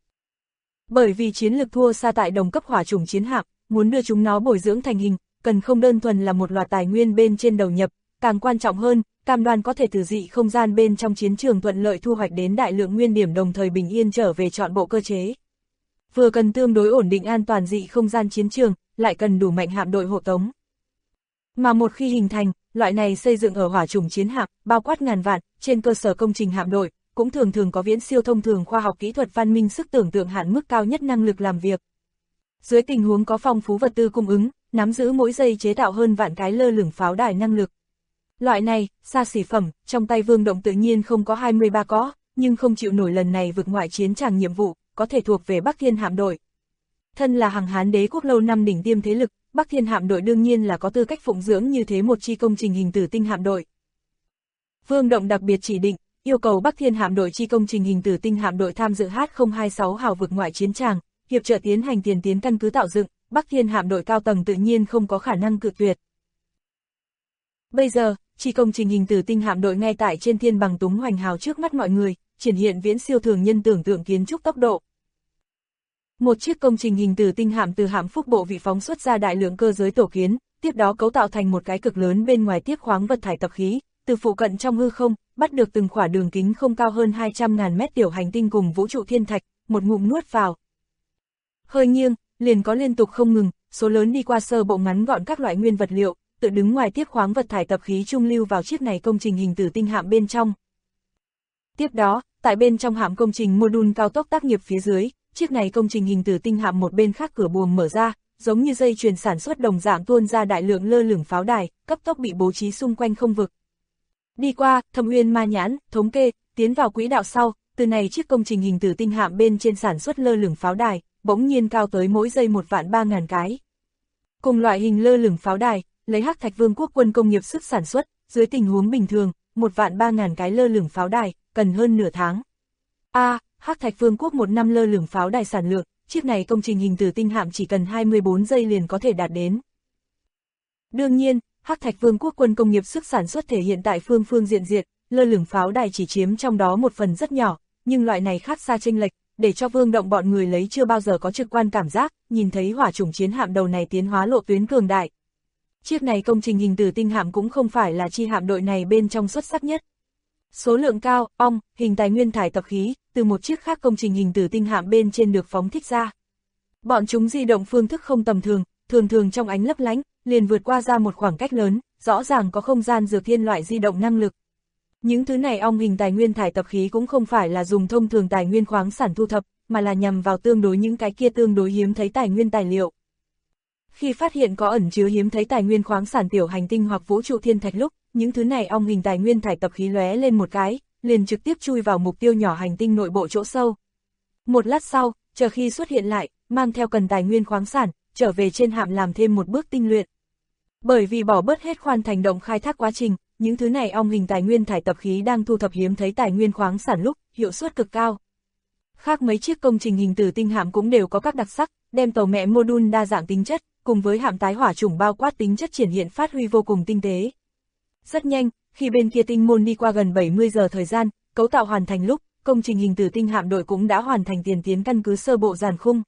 Bởi vì chiến lực thua xa tại đồng cấp hỏa chủng chiến hạm, muốn đưa chúng nó bồi dưỡng thành hình, cần không đơn thuần là một loạt tài nguyên bên trên đầu nhập, càng quan trọng hơn, cam đoan có thể từ dị không gian bên trong chiến trường thuận lợi thu hoạch đến đại lượng nguyên điểm đồng thời bình yên trở về trọn bộ cơ chế. Vừa cần tương đối ổn định an toàn dị không gian chiến trường, lại cần đủ mạnh hạm đội hộ tống. Mà một khi hình thành, loại này xây dựng ở hỏa chủng chiến hạm, bao quát ngàn vạn, trên cơ sở công trình hạm đội, cũng thường thường có viễn siêu thông thường khoa học kỹ thuật văn minh sức tưởng tượng hạn mức cao nhất năng lực làm việc. Dưới tình huống có phong phú vật tư cung ứng, nắm giữ mỗi giây chế tạo hơn vạn cái lơ lửng pháo đài năng lực. Loại này, xa xỉ phẩm, trong tay Vương Động tự nhiên không có 23 có, nhưng không chịu nổi lần này vượt ngoại chiến tràng nhiệm vụ, có thể thuộc về Bắc Thiên hạm đội. Thân là Hằng Hán đế quốc lâu năm đỉnh tiêm thế lực, Bắc Thiên hạm đội đương nhiên là có tư cách phụng dưỡng như thế một chi công trình hình tử tinh hạm đội. Vương Động đặc biệt chỉ định, yêu cầu Bắc Thiên hạm đội chi công trình hình tử tinh hạm đội tham dự H026 hào vực ngoại chiến tràng, hiệp trợ tiến hành tiền tiến căn cứ tạo dựng, Bắc Thiên hạm đội cao tầng tự nhiên không có khả năng cự tuyệt. Bây giờ, chi công trình hình tử tinh hạm đội ngay tại trên Thiên Bằng Túng Hoành Hào trước mắt mọi người, triển hiện viễn siêu thường nhân tưởng tượng kiến trúc tốc độ. Một chiếc công trình hình tử tinh hạm từ hạm phúc bộ vị phóng xuất ra đại lượng cơ giới tổ kiến, tiếp đó cấu tạo thành một cái cực lớn bên ngoài tiếp khoáng vật thải tập khí, từ phụ cận trong hư không, bắt được từng khỏa đường kính không cao hơn 200.000 mét tiểu hành tinh cùng vũ trụ thiên thạch, một ngụm nuốt vào. Hơi nghiêng, liền có liên tục không ngừng, số lớn đi qua sơ bộ ngắn gọn các loại nguyên vật liệu, tự đứng ngoài tiếp khoáng vật thải tập khí trung lưu vào chiếc này công trình hình tử tinh hạm bên trong. Tiếp đó, tại bên trong hạm công trình module cao tốc tác nghiệp phía dưới, chiếc này công trình hình tử tinh hạm một bên khác cửa buồng mở ra, giống như dây chuyền sản xuất đồng dạng tuôn ra đại lượng lơ lửng pháo đài, cấp tốc bị bố trí xung quanh không vực. Đi qua, Thâm Uyên Ma Nhãn, thống kê, tiến vào quỹ đạo sau, từ này chiếc công trình hình tử tinh hạm bên trên sản xuất lơ lửng pháo đài, bỗng nhiên cao tới mỗi giây 1.300.000 cái. Cùng loại hình lơ lửng pháo đài, lấy Hắc Thạch Vương quốc quân công nghiệp sức sản xuất, dưới tình huống bình thường, 1.300.000 cái lơ lửng pháo đài, cần hơn nửa tháng. Hắc Thạch Vương quốc một năm lơ lửng pháo đài sản lượng, chiếc này công trình hình tử tinh hạm chỉ cần 24 giây liền có thể đạt đến. Đương nhiên, Hắc Thạch Vương quốc quân công nghiệp sức sản xuất thể hiện tại phương diện, lơ lửng pháo đài chỉ chiếm trong đó một phần rất nhỏ, nhưng loại này khác xa chênh lệch, để cho Vương Động bọn người lấy chưa bao giờ có trực quan cảm giác, nhìn thấy hỏa chủng chiến hạm đầu này tiến hóa lộ tuyến cường đại. Chiếc này công trình hình tử tinh hạm cũng không phải là chi hạm đội này bên trong xuất sắc nhất. Số lượng cao, hình tài nguyên thải tập khí, từ một chiếc khác công trình hình tử tinh hạm bên trên được phóng thích ra. Bọn chúng di động phương thức không tầm thường, thường trong ánh lấp lánh, liền vượt qua ra một khoảng cách lớn, rõ ràng có không gian dược thiên loại di động năng lực. Những thứ này hình tài nguyên thải tập khí cũng không phải là dùng thông thường tài nguyên khoáng sản thu thập, mà là nhằm vào tương đối những cái kia tương đối hiếm thấy tài nguyên tài liệu. Khi phát hiện có ẩn chứa hiếm thấy tài nguyên khoáng sản tiểu hành tinh hoặc vũ trụ thiên thạch lúc, những thứ này hình tài nguyên thải tập khí lóe lên một cái, liền trực tiếp chui vào mục tiêu nhỏ hành tinh nội bộ chỗ sâu. Một lát sau, chờ khi xuất hiện lại, mang theo cần tài nguyên khoáng sản, trở về trên hạm làm thêm một bước tinh luyện. Bởi vì bỏ bớt hết khoan thành động khai thác quá trình, những thứ này hình tài nguyên thải tập khí đang thu thập hiếm thấy tài nguyên khoáng sản lúc, hiệu suất cực cao. Khác mấy chiếc công trình hình tử tinh hạm cũng đều có các đặc sắc, đem tàu mẹ module đa dạng tính chất, cùng với hạm tái hỏa chủng bao quát tính chất triển hiện phát huy vô cùng tinh tế. Rất nhanh, khi bên kia tinh môn đi qua gần 70 giờ thời gian, cấu tạo hoàn thành lúc, công trình hình tử tinh hạm đội cũng đã hoàn thành tiền tiến căn cứ sơ bộ dàn khung.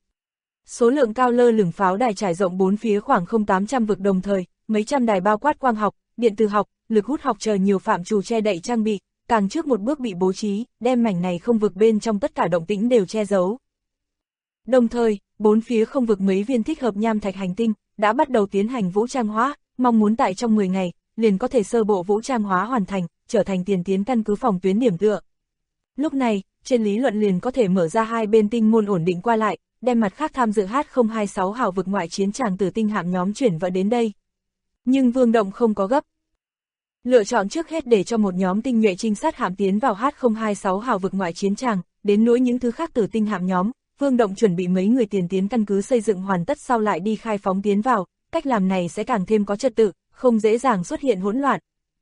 Số lượng cao lơ lửng pháo đài trải rộng bốn phía khoảng 0800 vực đồng thời, mấy trăm đài bao quát quang học, điện tử học, lực hút học chờ nhiều phạm trù che đậy trang bị, càng trước một bước bị bố trí, đem mảnh này không vực bên trong tất cả động tĩnh đều che giấu. Đồng thời, bốn phía không vực mấy viên thích hợp nham thạch hành tinh, đã bắt đầu tiến hành vũ trang hóa, mong muốn tại trong 10 ngày, liền có thể sơ bộ vũ trang hóa hoàn thành, trở thành tiền tiến căn cứ phòng tuyến điểm tựa. Lúc này, trên lý luận liền có thể mở ra hai bên tinh môn ổn định qua lại, đem mặt khác tham dự H026 hào vực ngoại chiến tràng tử tinh hạm nhóm chuyển vào đến đây. Nhưng Vương Động không có gấp. Lựa chọn trước hết để cho một nhóm tinh nhuệ trinh sát hạm tiến vào H026 hào vực ngoại chiến tràng, đến nỗi những thứ khác tử tinh hạm nhóm, Vương Động chuẩn bị mấy người tiền tiến căn cứ xây dựng hoàn tất sau lại đi khai phóng tiến vào, cách làm này sẽ càng thêm có trật tự, không dễ dàng xuất hiện hỗn loạn.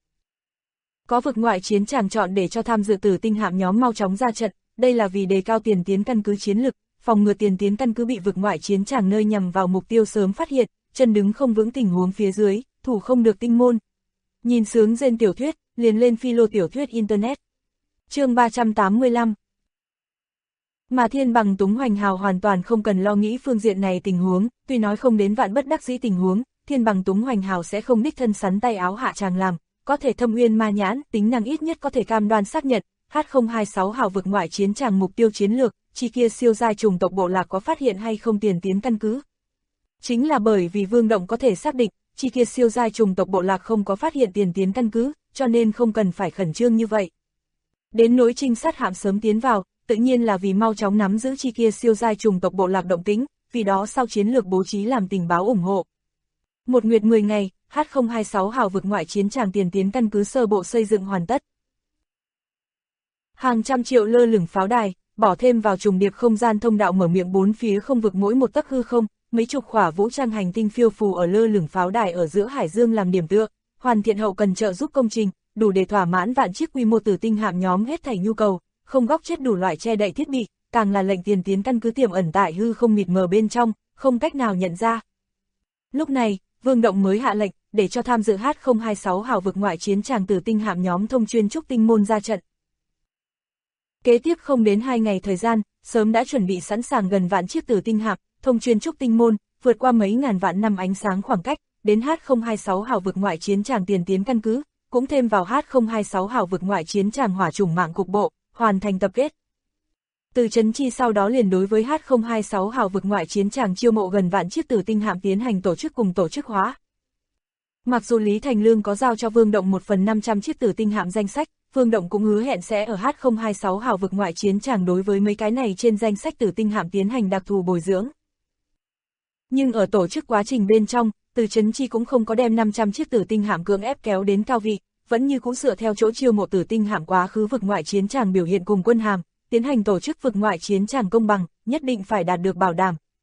Có vực ngoại chiến tràng chọn để cho tham dự tử tinh hạm nhóm mau chóng ra trận, đây là vì đề cao tiền tiến căn cứ chiến lực, phòng ngừa tiền tiến căn cứ bị vực ngoại chiến tràng nơi nhằm vào mục tiêu sớm phát hiện, chân đứng không vững tình huống phía dưới, thủ không được tinh môn. Nhìn sướng rên tiểu thuyết, liền lên philo tiểu thuyết internet. Chương 385. Mà Thiên Bằng Túng Hoành Hào hoàn toàn không cần lo nghĩ phương diện này tình huống, tuy nói không đến vạn bất đắc dĩ tình huống, Thiên Bằng Túng Hoành Hào sẽ không đích thân sắn tay áo hạ tràng làm, có thể thâm uyên ma nhãn, tính năng ít nhất có thể cam đoan xác nhận, H026 hào vực ngoại chiến tràng mục tiêu chiến lược, chi kia siêu giai chủng tộc bộ lạc có phát hiện hay không tiền tiến căn cứ. Chính là bởi vì Vương Động có thể xác định, chi kia siêu giai chủng tộc bộ lạc không có phát hiện tiền tiến căn cứ, cho nên không cần phải khẩn trương như vậy. Đến nỗi trinh sát hạm sớm tiến vào, tự nhiên là vì mau chóng nắm giữ chi kia siêu giai chủng tộc bộ lạc động tĩnh, vì đó sau chiến lược bố trí làm tình báo ủng hộ. Một nguyệt 10 ngày, H026 hào vực ngoại chiến tràng tiền tiến căn cứ sơ bộ xây dựng hoàn tất. Hàng trăm triệu lơ lửng pháo đài, bỏ thêm vào trùng điệp không gian thông đạo mở miệng bốn phía không vực mỗi một tấc hư không, mấy chục khỏa vũ trang hành tinh phiêu phù ở lơ lửng pháo đài ở giữa hải dương làm điểm tựa, hoàn thiện hậu cần trợ giúp công trình, đủ để thỏa mãn vạn chiếc quy mô tử tinh hạm nhóm hết thảy nhu cầu, không góc chết đủ loại che đậy thiết bị, càng là lệnh tiền tiến căn cứ tiềm ẩn tại hư không mịt mờ bên trong, không cách nào nhận ra. Lúc này, Vương Động mới hạ lệnh, để cho tham dự H026 hào vực ngoại chiến tràng tử tinh hạm nhóm thông chuyên trúc tinh môn ra trận. Kế tiếp không đến 2 ngày thời gian, sớm đã chuẩn bị sẵn sàng gần vạn chiếc tử tinh hạm, thông chuyên trúc tinh môn, vượt qua mấy ngàn vạn năm ánh sáng khoảng cách, đến H026 hào vực ngoại chiến tràng tiền tiến căn cứ, cũng thêm vào H026 hào vực ngoại chiến tràng hỏa chủng mạng cục bộ, hoàn thành tập kết. Từ Trấn Chi sau đó liền đối với H026 hào vực ngoại chiến tràng chiêu mộ gần vạn chiếc tử tinh hạm tiến hành tổ chức cùng tổ chức hóa. Mặc dù Lý Thành Lương có giao cho Vương Động 1/500 chiếc tử tinh hạm danh sách, Vương Động cũng hứa hẹn sẽ ở H026 hào vực ngoại chiến tràng đối với mấy cái này trên danh sách tử tinh hạm tiến hành đặc thù bồi dưỡng. Nhưng ở tổ chức quá trình bên trong, Từ Trấn Chi cũng không có đem 500 chiếc tử tinh hạm cưỡng ép kéo đến cao vị, vẫn như cũng dựa theo chỗ chiêu mộ tử tinh hạm quá khứ vực ngoại chiến tràng biểu hiện cùng quân hàm, tiến hành tổ chức vực ngoại chiến tràng công bằng, nhất định phải đạt được bảo đảm.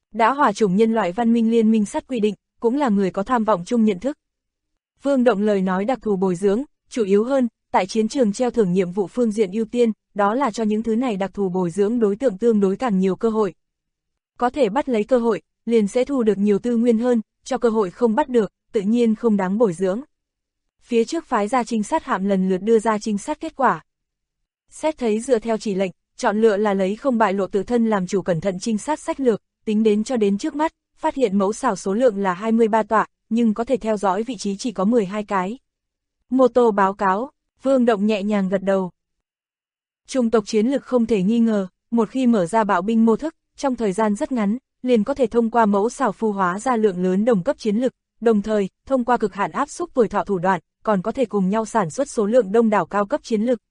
Đã hỏa chủng nhân loại văn minh liên minh sắt quy định, cũng là người có tham vọng chung nhận thức. Vương Động lời nói đặc thù bồi dưỡng, chủ yếu hơn, tại chiến trường treo thưởng nhiệm vụ phương diện ưu tiên, đó là cho những thứ này đặc thù bồi dưỡng đối tượng tương đối càng nhiều cơ hội. Có thể bắt lấy cơ hội, liền sẽ thu được nhiều tư nguyên hơn, cho cơ hội không bắt được, tự nhiên không đáng bồi dưỡng. Phía trước phái ra trinh sát hạm lần lượt đưa ra trinh sát kết quả. Xét thấy dựa theo chỉ lệnh, chọn lựa là lấy không bại lộ tự thân làm chủ cẩn thận trinh sát sách lược, tính đến cho đến trước mắt, phát hiện mẫu xào số lượng là 23 tọa, nhưng có thể theo dõi vị trí chỉ có 12 cái. Mô tô báo cáo, Vương Động nhẹ nhàng gật đầu. Chủng tộc chiến lực không thể nghi ngờ, một khi mở ra bạo binh mô thức, trong thời gian rất ngắn, liền có thể thông qua mẫu xào phu hóa ra lượng lớn đồng cấp chiến lực, đồng thời, thông qua cực hạn áp xúc tuổi thọ thủ đoạn, còn có thể cùng nhau sản xuất số lượng đông đảo cao cấp chiến lực.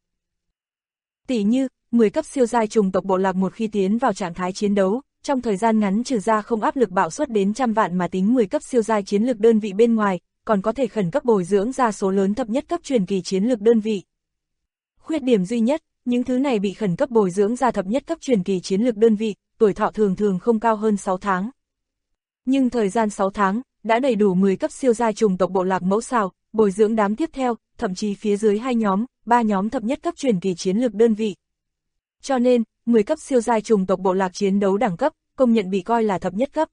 Tỷ như, 10 cấp siêu giai chủng tộc bộ lạc một khi tiến vào trạng thái chiến đấu, trong thời gian ngắn trừ ra không áp lực bạo suất đến trăm vạn mà tính 10 cấp siêu giai chiến lực đơn vị bên ngoài, còn có thể khẩn cấp bồi dưỡng ra số lớn thập nhất cấp truyền kỳ chiến lực đơn vị. Khuyết điểm duy nhất, những thứ này bị khẩn cấp bồi dưỡng ra thập nhất cấp truyền kỳ chiến lực đơn vị, tuổi thọ thường thường không cao hơn 6 tháng. Nhưng thời gian 6 tháng, đã đầy đủ 10 cấp siêu giai chủng tộc bộ lạc mẫu xào, bồi dưỡng đám tiếp theo, thậm chí phía dưới 2 nhóm, 3 nhóm thập nhất cấp truyền kỳ chiến lược đơn vị. Cho nên, 10 cấp siêu giai chủng tộc bộ lạc chiến đấu đẳng cấp, công nhận bị coi là thập nhất cấp.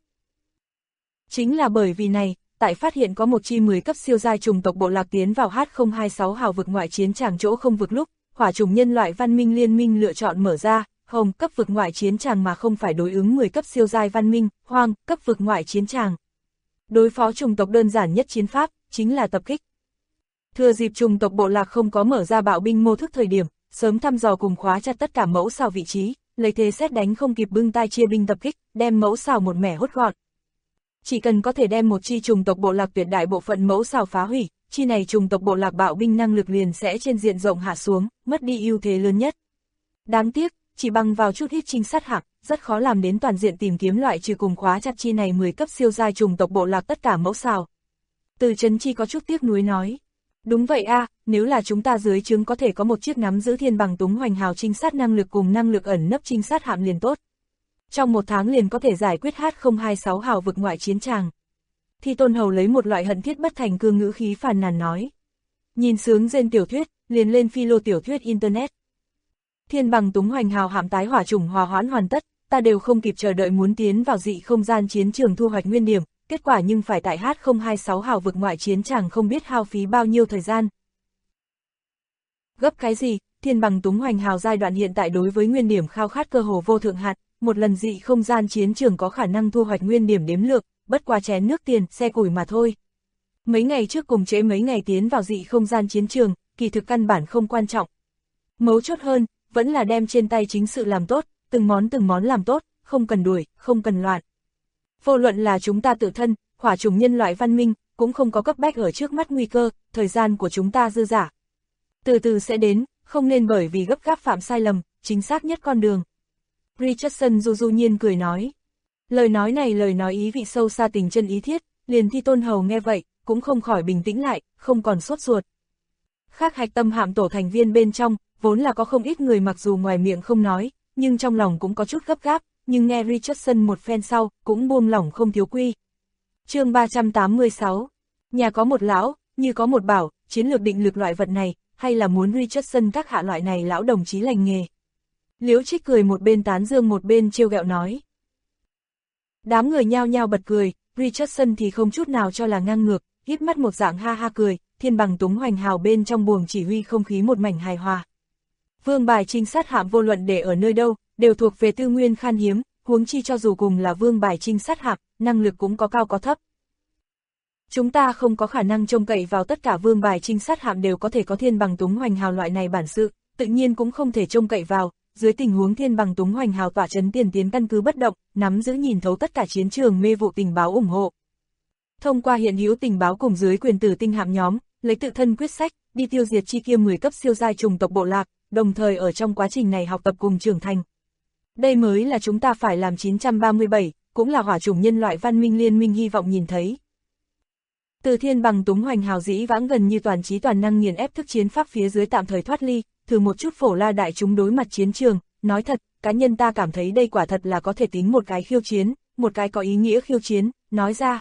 Chính là bởi vì này, tại phát hiện có một chi 10 cấp siêu giai chủng tộc bộ lạc tiến vào H026 hào vực ngoại chiến tràng chỗ không vực lúc, hỏa chủng nhân loại văn minh liên minh lựa chọn mở ra, hồng cấp vực ngoại chiến tràng mà không phải đối ứng 10 cấp siêu giai văn minh, hoang cấp vực ngoại chiến tràng. Đối phó chủng tộc đơn giản nhất chiến pháp, chính là tập kích. Thừa dịp chủng tộc bộ lạc không có mở ra bạo binh mô thức thời điểm, sớm thăm dò cùng khóa chặt tất cả mẫu xào vị trí, lấy thế xét đánh không kịp bưng tay chia binh tập kích, đem mẫu xào một mẻ hốt gọn. Chỉ cần có thể đem một chi chủng tộc bộ lạc tuyệt đại bộ phận mẫu xào phá hủy, chi này chủng tộc bộ lạc bạo binh năng lực liền sẽ trên diện rộng hạ xuống, mất đi ưu thế lớn nhất. Đáng tiếc, chỉ bằng vào chút ít trinh sát hạng, rất khó làm đến toàn diện tìm kiếm loại trừ cùng khóa chặt chi này 10 cấp siêu giai chủng tộc bộ lạc tất cả mẫu xào. Từ Trấn Chi có chút tiếc nuối nói. Đúng vậy a, nếu là chúng ta dưới trướng có thể có một chiếc nắm giữ thiên bằng túng hoành hào trinh sát năng lực cùng năng lực ẩn nấp trinh sát hạm liền tốt. Trong một tháng liền có thể giải quyết H026 hào vực ngoại chiến tràng. Thi Tôn Hầu lấy một loại hận thiết bất thành cương ngữ khí phàn nàn nói. Nhìn sướng rên tiểu thuyết, liền lên philo tiểu thuyết internet. Thiên bằng túng hoành hào hạm tái hỏa chủng hòa hoãn hoàn tất, ta đều không kịp chờ đợi muốn tiến vào dị không gian chiến trường thu hoạch nguyên điểm, kết quả nhưng phải tại H026 hào vực ngoại chiến tràng không biết hao phí bao nhiêu thời gian. Gấp cái gì, thiên bằng túng hoành hào giai đoạn hiện tại đối với nguyên điểm khao khát cơ hồ vô thượng hạn, một lần dị không gian chiến trường có khả năng thu hoạch nguyên điểm đếm lược, bất quá chén nước tiền, xe củi mà thôi. Mấy ngày trước cùng trễ mấy ngày tiến vào dị không gian chiến trường, kỳ thực căn bản không quan trọng. Mấu chốt hơn, vẫn là đem trên tay chính sự làm tốt, từng món làm tốt, không cần đuổi, không cần loạn. Vô luận là chúng ta tự thân, hỏa chủng nhân loại văn minh, cũng không có cấp bách ở trước mắt nguy cơ, thời gian của chúng ta dư dả. Từ từ sẽ đến, không nên bởi vì gấp gáp phạm sai lầm, chính xác nhất con đường. Richardson du nhiên cười nói. Lời nói này lời nói ý vị sâu xa tình chân ý thiết, liền Thi Tôn Hầu nghe vậy, cũng không khỏi bình tĩnh lại, không còn sốt ruột. Khác hạch tâm hạm tổ thành viên bên trong, vốn là có không ít người mặc dù ngoài miệng không nói, nhưng trong lòng cũng có chút gấp gáp, nhưng nghe Richardson một phen sau, cũng buông lỏng không thiếu quy. Chương 386. Nhà có một lão, như có một bảo, chiến lược định lực loại vật này, hay là muốn Richardson các hạ loại này lão đồng chí lành nghề. Liễu Trích cười một bên tán dương một bên trêu ghẹo nói. Đám người nhao nhao bật cười, Richardson thì không chút nào cho là ngang ngược, híp mắt một dạng ha ha cười, thiên bằng túng hoành hào bên trong buồng chỉ huy không khí một mảnh hài hòa. Vương bài trinh sát hạm vô luận để ở nơi đâu, đều thuộc về tư nguyên khan hiếm, huống chi cho dù cùng là vương bài trinh sát hạm, năng lực cũng có cao có thấp. Chúng ta không có khả năng trông cậy vào tất cả vương bài trinh sát hạm đều có thể có thiên bằng túng hoành hào loại này bản sự, tự nhiên cũng không thể trông cậy vào, dưới tình huống thiên bằng túng hoành hào tỏa chấn tiền tiến căn cứ bất động, nắm giữ nhìn thấu tất cả chiến trường mê vụ tình báo ủng hộ. Thông qua hiện hữu tình báo cùng dưới quyền tử tinh hạm nhóm, lấy tự thân quyết sách, đi tiêu diệt chi kia 10 cấp siêu giai chủng tộc bộ lạc, đồng thời ở trong quá trình này học tập cùng trưởng thành. Đây mới là chúng ta phải làm 937, cũng là hỏa chủng nhân loại văn minh liên minh hy vọng nhìn thấy. Từ thiên bằng túng hoành hào dĩ vãng gần như toàn trí toàn năng nghiền ép thức chiến pháp phía dưới tạm thời thoát ly, thử một chút phổ la đại chúng đối mặt chiến trường, nói thật, cá nhân ta cảm thấy đây quả thật là có thể tính một cái khiêu chiến, một cái có ý nghĩa khiêu chiến, nói ra.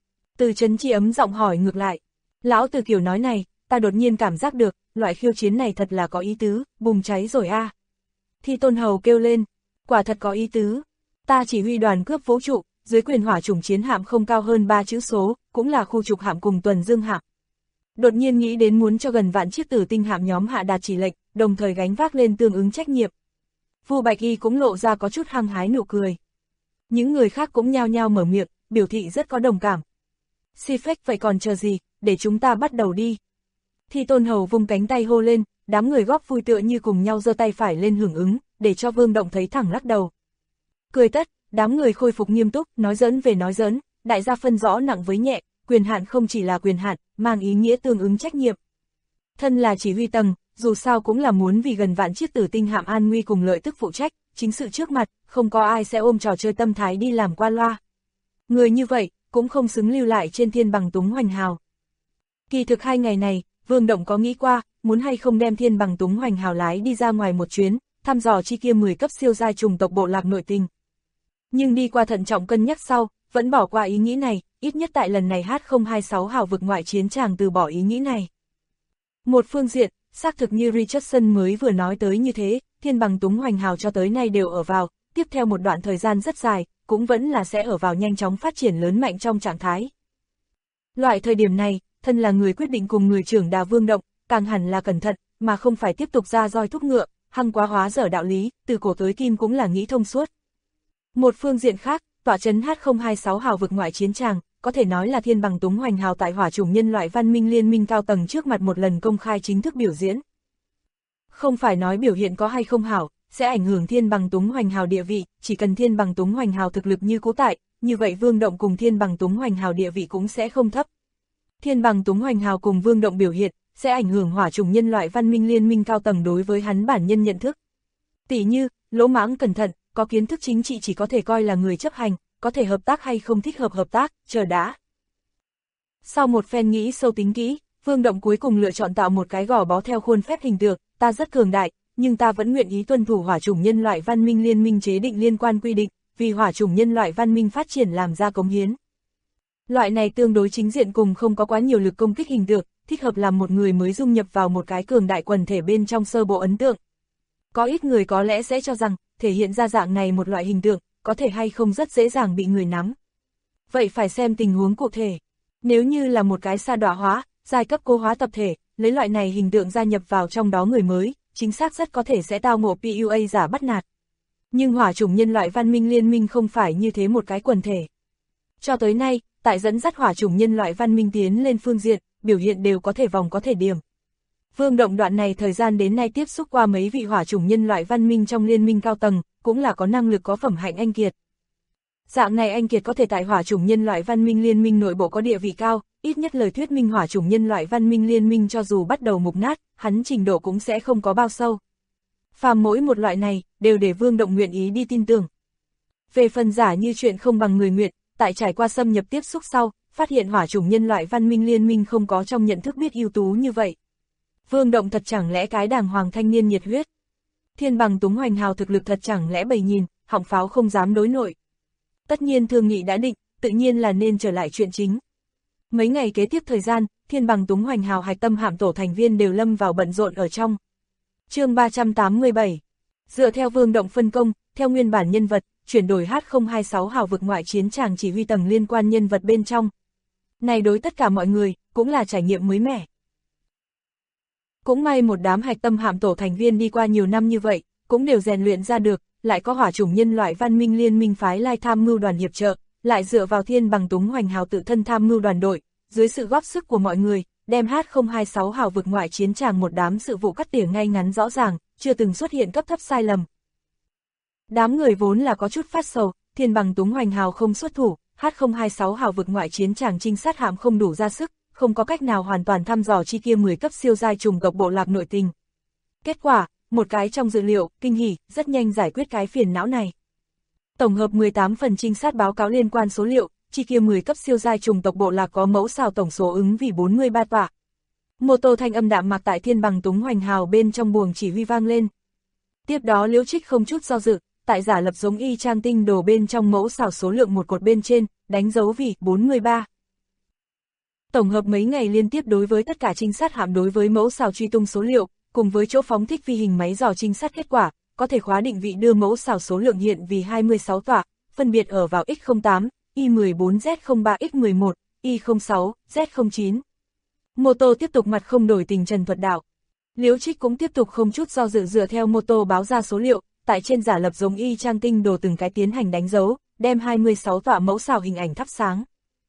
Từ Chấn Chi ấm giọng hỏi ngược lại. Lão Từ kiểu nói này, ta đột nhiên cảm giác được, loại khiêu chiến này thật là có ý tứ, bùng cháy rồi a. Thi Tôn Hầu kêu lên, quả thật có ý tứ. Ta chỉ huy đoàn cướp vũ trụ, dưới quyền hỏa chủng chiến hạm không cao hơn 3 chữ số, cũng là khu trục hạm cùng tuần dương hạm. Đột nhiên nghĩ đến muốn cho gần vạn chiếc tử tinh hạm nhóm hạ đạt chỉ lệnh, đồng thời gánh vác lên tương ứng trách nhiệm. Vu Bạch Y cũng lộ ra có chút hăng hái nụ cười. Những người khác cũng nhao nhao mở miệng, biểu thị rất có đồng cảm. Si phách vậy còn chờ gì, để chúng ta bắt đầu đi. Thi Tôn Hầu vung cánh tay hô lên, đám người góp vui tựa như cùng nhau giơ tay phải lên hưởng ứng, để cho Vương Động thấy thẳng lắc đầu. Cười tất, đám người khôi phục nghiêm túc, nói giỡn về nói giỡn, đại gia phân rõ nặng với nhẹ, quyền hạn không chỉ là quyền hạn, mang ý nghĩa tương ứng trách nhiệm. Thân là chỉ huy tầng, dù sao cũng là muốn vì gần vạn chiếc tử tinh hạm an nguy cùng lợi tức phụ trách, chính sự trước mặt, không có ai sẽ ôm trò chơi tâm thái đi làm qua loa. Người như vậy, cũng không xứng lưu lại trên Thiên Bằng Túng Hoành Hào. Kỳ thực 2 ngày này, Vương Động có nghĩ qua, muốn hay không đem Thiên Bằng Túng Hoành Hào lái đi ra ngoài một chuyến, thăm dò chi kia 10 cấp siêu giai trùng tộc bộ lạc nội tình. Nhưng đi qua thận trọng cân nhắc sau, vẫn bỏ qua ý nghĩ này, ít nhất tại lần này H026 hào vực ngoại chiến chàng từ bỏ ý nghĩ này. Một phương diện, xác thực như Richardson mới vừa nói tới như thế, Thiên Bằng Túng Hoành Hào cho tới nay đều ở vào, tiếp theo một đoạn thời gian rất dài, cũng vẫn là sẽ ở vào nhanh chóng phát triển lớn mạnh trong trạng thái. Loại thời điểm này, thân là người quyết định cùng người trưởng đà Vương Động, càng hẳn là cẩn thận, mà không phải tiếp tục ra roi thúc ngựa, hăng quá hóa dở đạo lý, từ cổ tới kim cũng là nghĩ thông suốt. Một phương diện khác, tọa trấn H026 hào vực ngoại chiến tràng, có thể nói là Thiên Bằng Túng Hoành Hào tại hỏa chủng nhân loại văn minh liên minh cao tầng trước mặt một lần công khai chính thức biểu diễn. Không phải nói biểu hiện có hay không hảo, sẽ ảnh hưởng Thiên Bằng Túng Hoành Hào địa vị, chỉ cần Thiên Bằng Túng Hoành Hào thực lực như cũ tại, như vậy Vương Động cùng Thiên Bằng Túng Hoành Hào địa vị cũng sẽ không thấp. Thiên Bằng Túng Hoành Hào cùng Vương Động biểu hiện, sẽ ảnh hưởng hỏa chủng nhân loại văn minh liên minh cao tầng đối với hắn bản nhân nhận thức. Tỷ như, lỗ mãng cẩn thận, có kiến thức chính trị chỉ có thể coi là người chấp hành, có thể hợp tác hay không thích hợp tác, chờ đã. Sau một phen nghĩ sâu tính kỹ, Vương Động cuối cùng lựa chọn tạo một cái gò bó theo khuôn phép hình tượng, ta rất cường đại, nhưng ta vẫn nguyện ý tuân thủ hỏa chủng nhân loại văn minh liên minh chế định liên quan quy định, vì hỏa chủng nhân loại văn minh phát triển làm ra cống hiến. Loại này tương đối chính diện cùng không có quá nhiều lực công kích hình tượng, thích hợp làm một người mới dung nhập vào một cái cường đại quần thể bên trong sơ bộ ấn tượng. Có ít người có lẽ sẽ cho rằng, thể hiện ra dạng này một loại hình tượng, có thể hay không rất dễ dàng bị người nắm. Vậy phải xem tình huống cụ thể. Nếu như là một cái sa đọa hóa, giai cấp cố hóa tập thể, lấy loại này hình tượng gia nhập vào trong đó người mới, chính xác rất có thể sẽ tao ngộ PUA giả bắt nạt. Nhưng hỏa chủng nhân loại văn minh liên minh không phải như thế một cái quần thể. Cho tới nay, tại dẫn dắt hỏa chủng nhân loại văn minh tiến lên phương diện, biểu hiện đều có thể vòng có thể điểm. Vương Động đoạn này thời gian đến nay tiếp xúc qua mấy vị hỏa chủng nhân loại văn minh trong liên minh cao tầng, cũng là có năng lực có phẩm hạnh anh kiệt. Dạng này anh kiệt có thể tại hỏa chủng nhân loại văn minh liên minh nội bộ có địa vị cao, ít nhất lời thuyết minh hỏa chủng nhân loại văn minh liên minh cho dù bắt đầu mục nát, hắn trình độ cũng sẽ không có bao sâu. Phàm mỗi một loại này, đều để Vương Động nguyện ý đi tin tưởng. Về phần giả như chuyện không bằng người nguyện, tại trải qua xâm nhập tiếp xúc sau, phát hiện hỏa chủng nhân loại văn minh liên minh không có trong nhận thức biết ưu tú như vậy. Vương Động thật chẳng lẽ cái đàng hoàng thanh niên nhiệt huyết. Thiên Bằng Túng Hoành Hào thực lực thật chẳng lẽ bầy nhìn, họng pháo không dám đối nội. Tất nhiên thương nghị đã định, tự nhiên là nên trở lại chuyện chính. Mấy ngày kế tiếp thời gian, Thiên Bằng Túng Hoành Hào hạch tâm hạm tổ thành viên đều lâm vào bận rộn ở trong. Chương 387. Dựa theo Vương Động phân công, theo nguyên bản nhân vật, chuyển đổi H026 hào vực ngoại chiến tràng chỉ huy tầng liên quan nhân vật bên trong. Này đối tất cả mọi người, cũng là trải nghiệm mới mẻ. Cũng may một đám hạch tâm hạm tổ thành viên đi qua nhiều năm như vậy, cũng đều rèn luyện ra được, lại có hỏa chủng nhân loại văn minh liên minh phái lai tham mưu đoàn hiệp trợ, lại dựa vào Thiên Bằng Túng Hoành Hào tự thân tham mưu đoàn đội, dưới sự góp sức của mọi người, đem H026 hào vực ngoại chiến tràng một đám sự vụ cắt tỉa ngay ngắn rõ ràng, chưa từng xuất hiện cấp thấp sai lầm. Đám người vốn là có chút phát sầu, Thiên Bằng Túng Hoành Hào không xuất thủ, H026 hào vực ngoại chiến tràng trinh sát hạm không đủ ra sức, không có cách nào hoàn toàn thăm dò chi kia 10 cấp siêu giai trùng tộc bộ lạc nội tình. Kết quả, một cái trong dữ liệu, kinh hỉ, rất nhanh giải quyết cái phiền não này. Tổng hợp 18 phần trinh sát báo cáo liên quan số liệu, chi kia 10 cấp siêu giai trùng tộc bộ lạc có mẫu xào tổng số ứng vì 43 tọa. Một tô thanh âm đạm mạc tại Thiên Bằng Túng Hoành Hào bên trong buồng chỉ huy vang lên. Tiếp đó Liễu Trích không chút do dự, tại giả lập giống y chang tinh đồ bên trong mẫu xào số lượng một cột bên trên, đánh dấu vì 43. Tổng hợp mấy ngày liên tiếp đối với tất cả trinh sát hạm đối với mẫu xào truy tung số liệu, cùng với chỗ phóng thích phi hình máy dò trinh sát kết quả, có thể khóa định vị đưa mẫu xào số lượng hiện vì 26 tọa, phân biệt ở vào X08, Y14Z03X11, Y06, Z09. Mô tô tiếp tục mặt không đổi tình trần thuật đạo. Liễu Trích cũng tiếp tục không chút do dự dựa theo mô tô báo ra số liệu, tại trên giả lập giống y chang tinh đồ từng cái tiến hành đánh dấu, đem 26 tọa mẫu xào hình ảnh thắp sáng.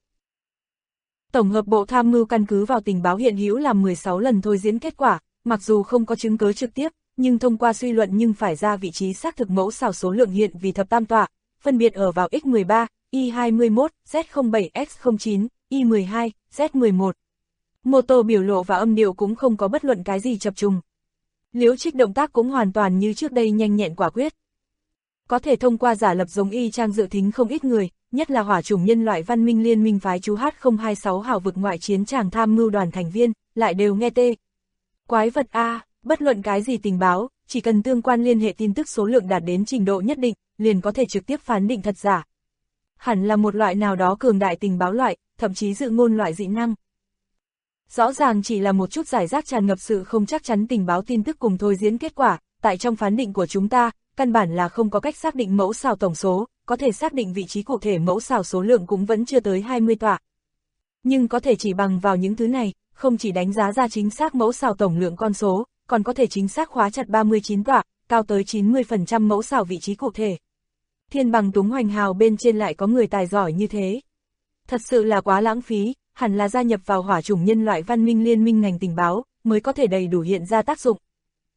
Tổng hợp bộ tham mưu căn cứ vào tình báo hiện hữu làm 16 lần thôi diễn kết quả, mặc dù không có chứng cứ trực tiếp, nhưng thông qua suy luận nhưng phải ra vị trí xác thực mẫu xào số lượng hiện vì thập tam tọa, phân biệt ở vào X13, Y21, Z07, X09, Y12, Z11. Mô tô biểu lộ và âm điệu cũng không có bất luận cái gì chập trùng. Liễu Trích động tác cũng hoàn toàn như trước đây nhanh nhẹn quả quyết. Có thể thông qua giả lập giống y chang dự thính không ít người, nhất là hỏa chủng nhân loại văn minh liên minh phái chú H026 hào vực ngoại chiến tràng tham mưu đoàn thành viên, lại đều nghe tê. Quái vật A, bất luận cái gì tình báo, chỉ cần tương quan liên hệ tin tức số lượng đạt đến trình độ nhất định, liền có thể trực tiếp phán định thật giả. Hẳn là một loại nào đó cường đại tình báo loại, thậm chí dự ngôn loại dị năng. Rõ ràng chỉ là một chút giải rác tràn ngập sự không chắc chắn tình báo tin tức cùng thôi diễn kết quả, tại trong phán định của chúng ta, căn bản là không có cách xác định mẫu xào tổng số, có thể xác định vị trí cụ thể mẫu xào số lượng cũng vẫn chưa tới 20 tọa. Nhưng có thể chỉ bằng vào những thứ này, không chỉ đánh giá ra chính xác mẫu xào tổng lượng con số, còn có thể chính xác khóa chặt 39 tọa, cao tới 90% mẫu xào vị trí cụ thể. Thiên bằng Túng Hoành Hào bên trên lại có người tài giỏi như thế. Thật sự là quá lãng phí, hẳn là gia nhập vào hỏa chủng nhân loại văn minh liên minh ngành tình báo, mới có thể đầy đủ hiện ra tác dụng.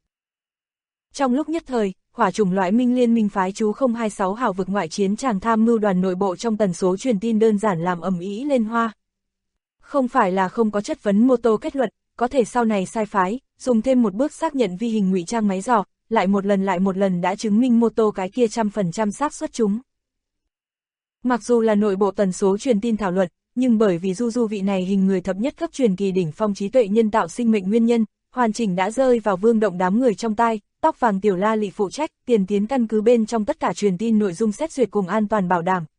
Trong lúc nhất thời, hỏa chủng loại minh liên minh phái chú 026 hào vực ngoại chiến tràng tham mưu đoàn nội bộ trong tần số truyền tin đơn giản làm ầm ĩ lên hoa. Không phải là không có chất vấn mô tô kết luận, có thể sau này sai phái, dùng thêm một bước xác nhận vi hình ngụy trang máy dò, lại một lần đã chứng minh mô tô cái kia 100% xác suất chúng. Mặc dù là nội bộ tần số truyền tin thảo luận, nhưng bởi vì Du vị này hình người thập nhất cấp truyền kỳ đỉnh phong trí tuệ nhân tạo sinh mệnh nguyên nhân, hoàn chỉnh đã rơi vào Vương Động đám người trong tai, tóc vàng Tiểu La Lị phụ trách, tiền tiến căn cứ bên trong tất cả truyền tin nội dung xét duyệt cùng an toàn bảo đảm.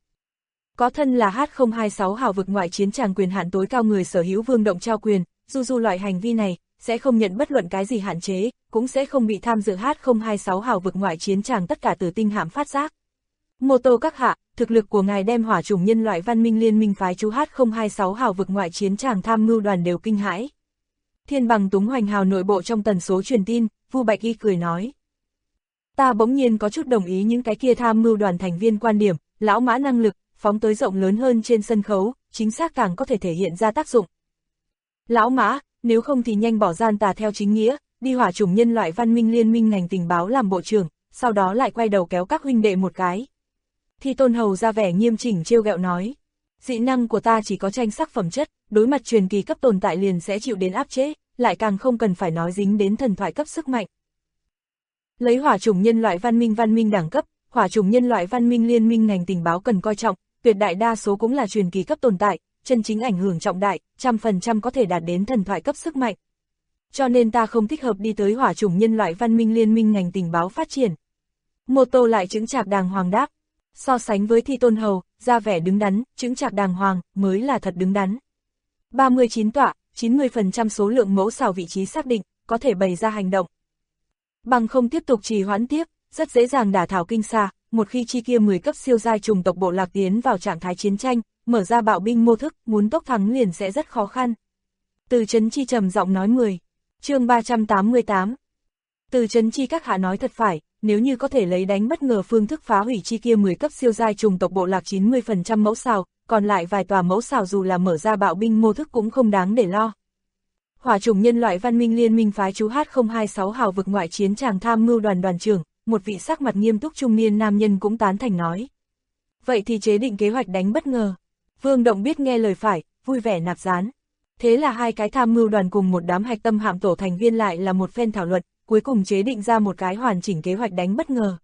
Có thân là H026 hào vực ngoại chiến tràng quyền hạn tối cao người sở hữu Vương Động trao quyền, Du loại hành vi này, sẽ không nhận bất luận cái gì hạn chế, cũng sẽ không bị tham dự H026 hào vực ngoại chiến tràng tất cả tử tinh hạm phát giác. Mô tô các hạ, thực lực của ngài đem hỏa chủng nhân loại văn minh liên minh phái chú H026 hào vực ngoại chiến tràng tham mưu đoàn đều kinh hãi. Thiên bằng Túng Hoành Hào nội bộ trong tần số truyền tin, Vu Bạch Y cười nói. Ta bỗng nhiên có chút đồng ý những cái kia tham mưu đoàn thành viên quan điểm, lão mã năng lực, phóng tới rộng lớn hơn trên sân khấu, chính xác càng có thể thể hiện ra tác dụng. Lão mã, nếu không thì nhanh bỏ gian tà theo chính nghĩa, đi hỏa chủng nhân loại văn minh liên minh ngành tình báo làm bộ trưởng, sau đó lại quay đầu kéo các huynh đệ một cái. Thi Tôn Hầu ra vẻ nghiêm chỉnh trêu ghẹo nói. Dị năng của ta chỉ có tranh sắc phẩm chất, đối mặt truyền kỳ cấp tồn tại liền sẽ chịu đến áp chế, lại càng không cần phải nói dính đến thần thoại cấp sức mạnh. Lấy hỏa chủng nhân loại văn minh đẳng cấp, hỏa chủng nhân loại văn minh liên minh ngành tình báo cần coi trọng, tuyệt đại đa số cũng là truyền kỳ cấp tồn tại, chân chính ảnh hưởng trọng đại, 100% có thể đạt đến thần thoại cấp sức mạnh. Cho nên ta không thích hợp đi tới hỏa chủng nhân loại văn minh liên minh ngành tình báo phát triển. Mô Tô lại chững chạc đàng hoàng đáp. So sánh với Thi Tôn Hầu, ra vẻ đứng đắn, chững chạc đàng hoàng, mới là thật đứng đắn. 39 tọa, 90% số lượng mẫu xào vị trí xác định, có thể bày ra hành động. Bằng không tiếp tục trì hoãn tiếp, rất dễ dàng đả thảo kinh xa, một khi chi kia 10 cấp siêu giai trùng tộc bộ lạc tiến vào trạng thái chiến tranh, mở ra bạo binh mô thức, muốn tốc thắng liền sẽ rất khó khăn. Từ Chấn Chi trầm giọng nói 10. Chương 388. Từ Chấn Chi các hạ nói thật phải, nếu như có thể lấy đánh bất ngờ phương thức phá hủy chi kia 10 cấp siêu giai trùng tộc bộ lạc 90% mẫu xào, còn lại vài tòa mẫu xào dù là mở ra bạo binh mô thức cũng không đáng để lo. Hỏa chủng nhân loại văn minh liên minh phái chú H026 hào vực ngoại chiến tràng tham mưu đoàn đoàn trưởng, một vị sắc mặt nghiêm túc trung niên nam nhân cũng tán thành nói. Vậy thì chế định kế hoạch đánh bất ngờ. Vương Động biết nghe lời phải, vui vẻ nạp gián. Thế là hai cái tham mưu đoàn cùng một đám hạch tâm hạm tổ thành viên lại là một phen thảo luận, cuối cùng chế định ra một cái hoàn chỉnh kế hoạch đánh bất ngờ.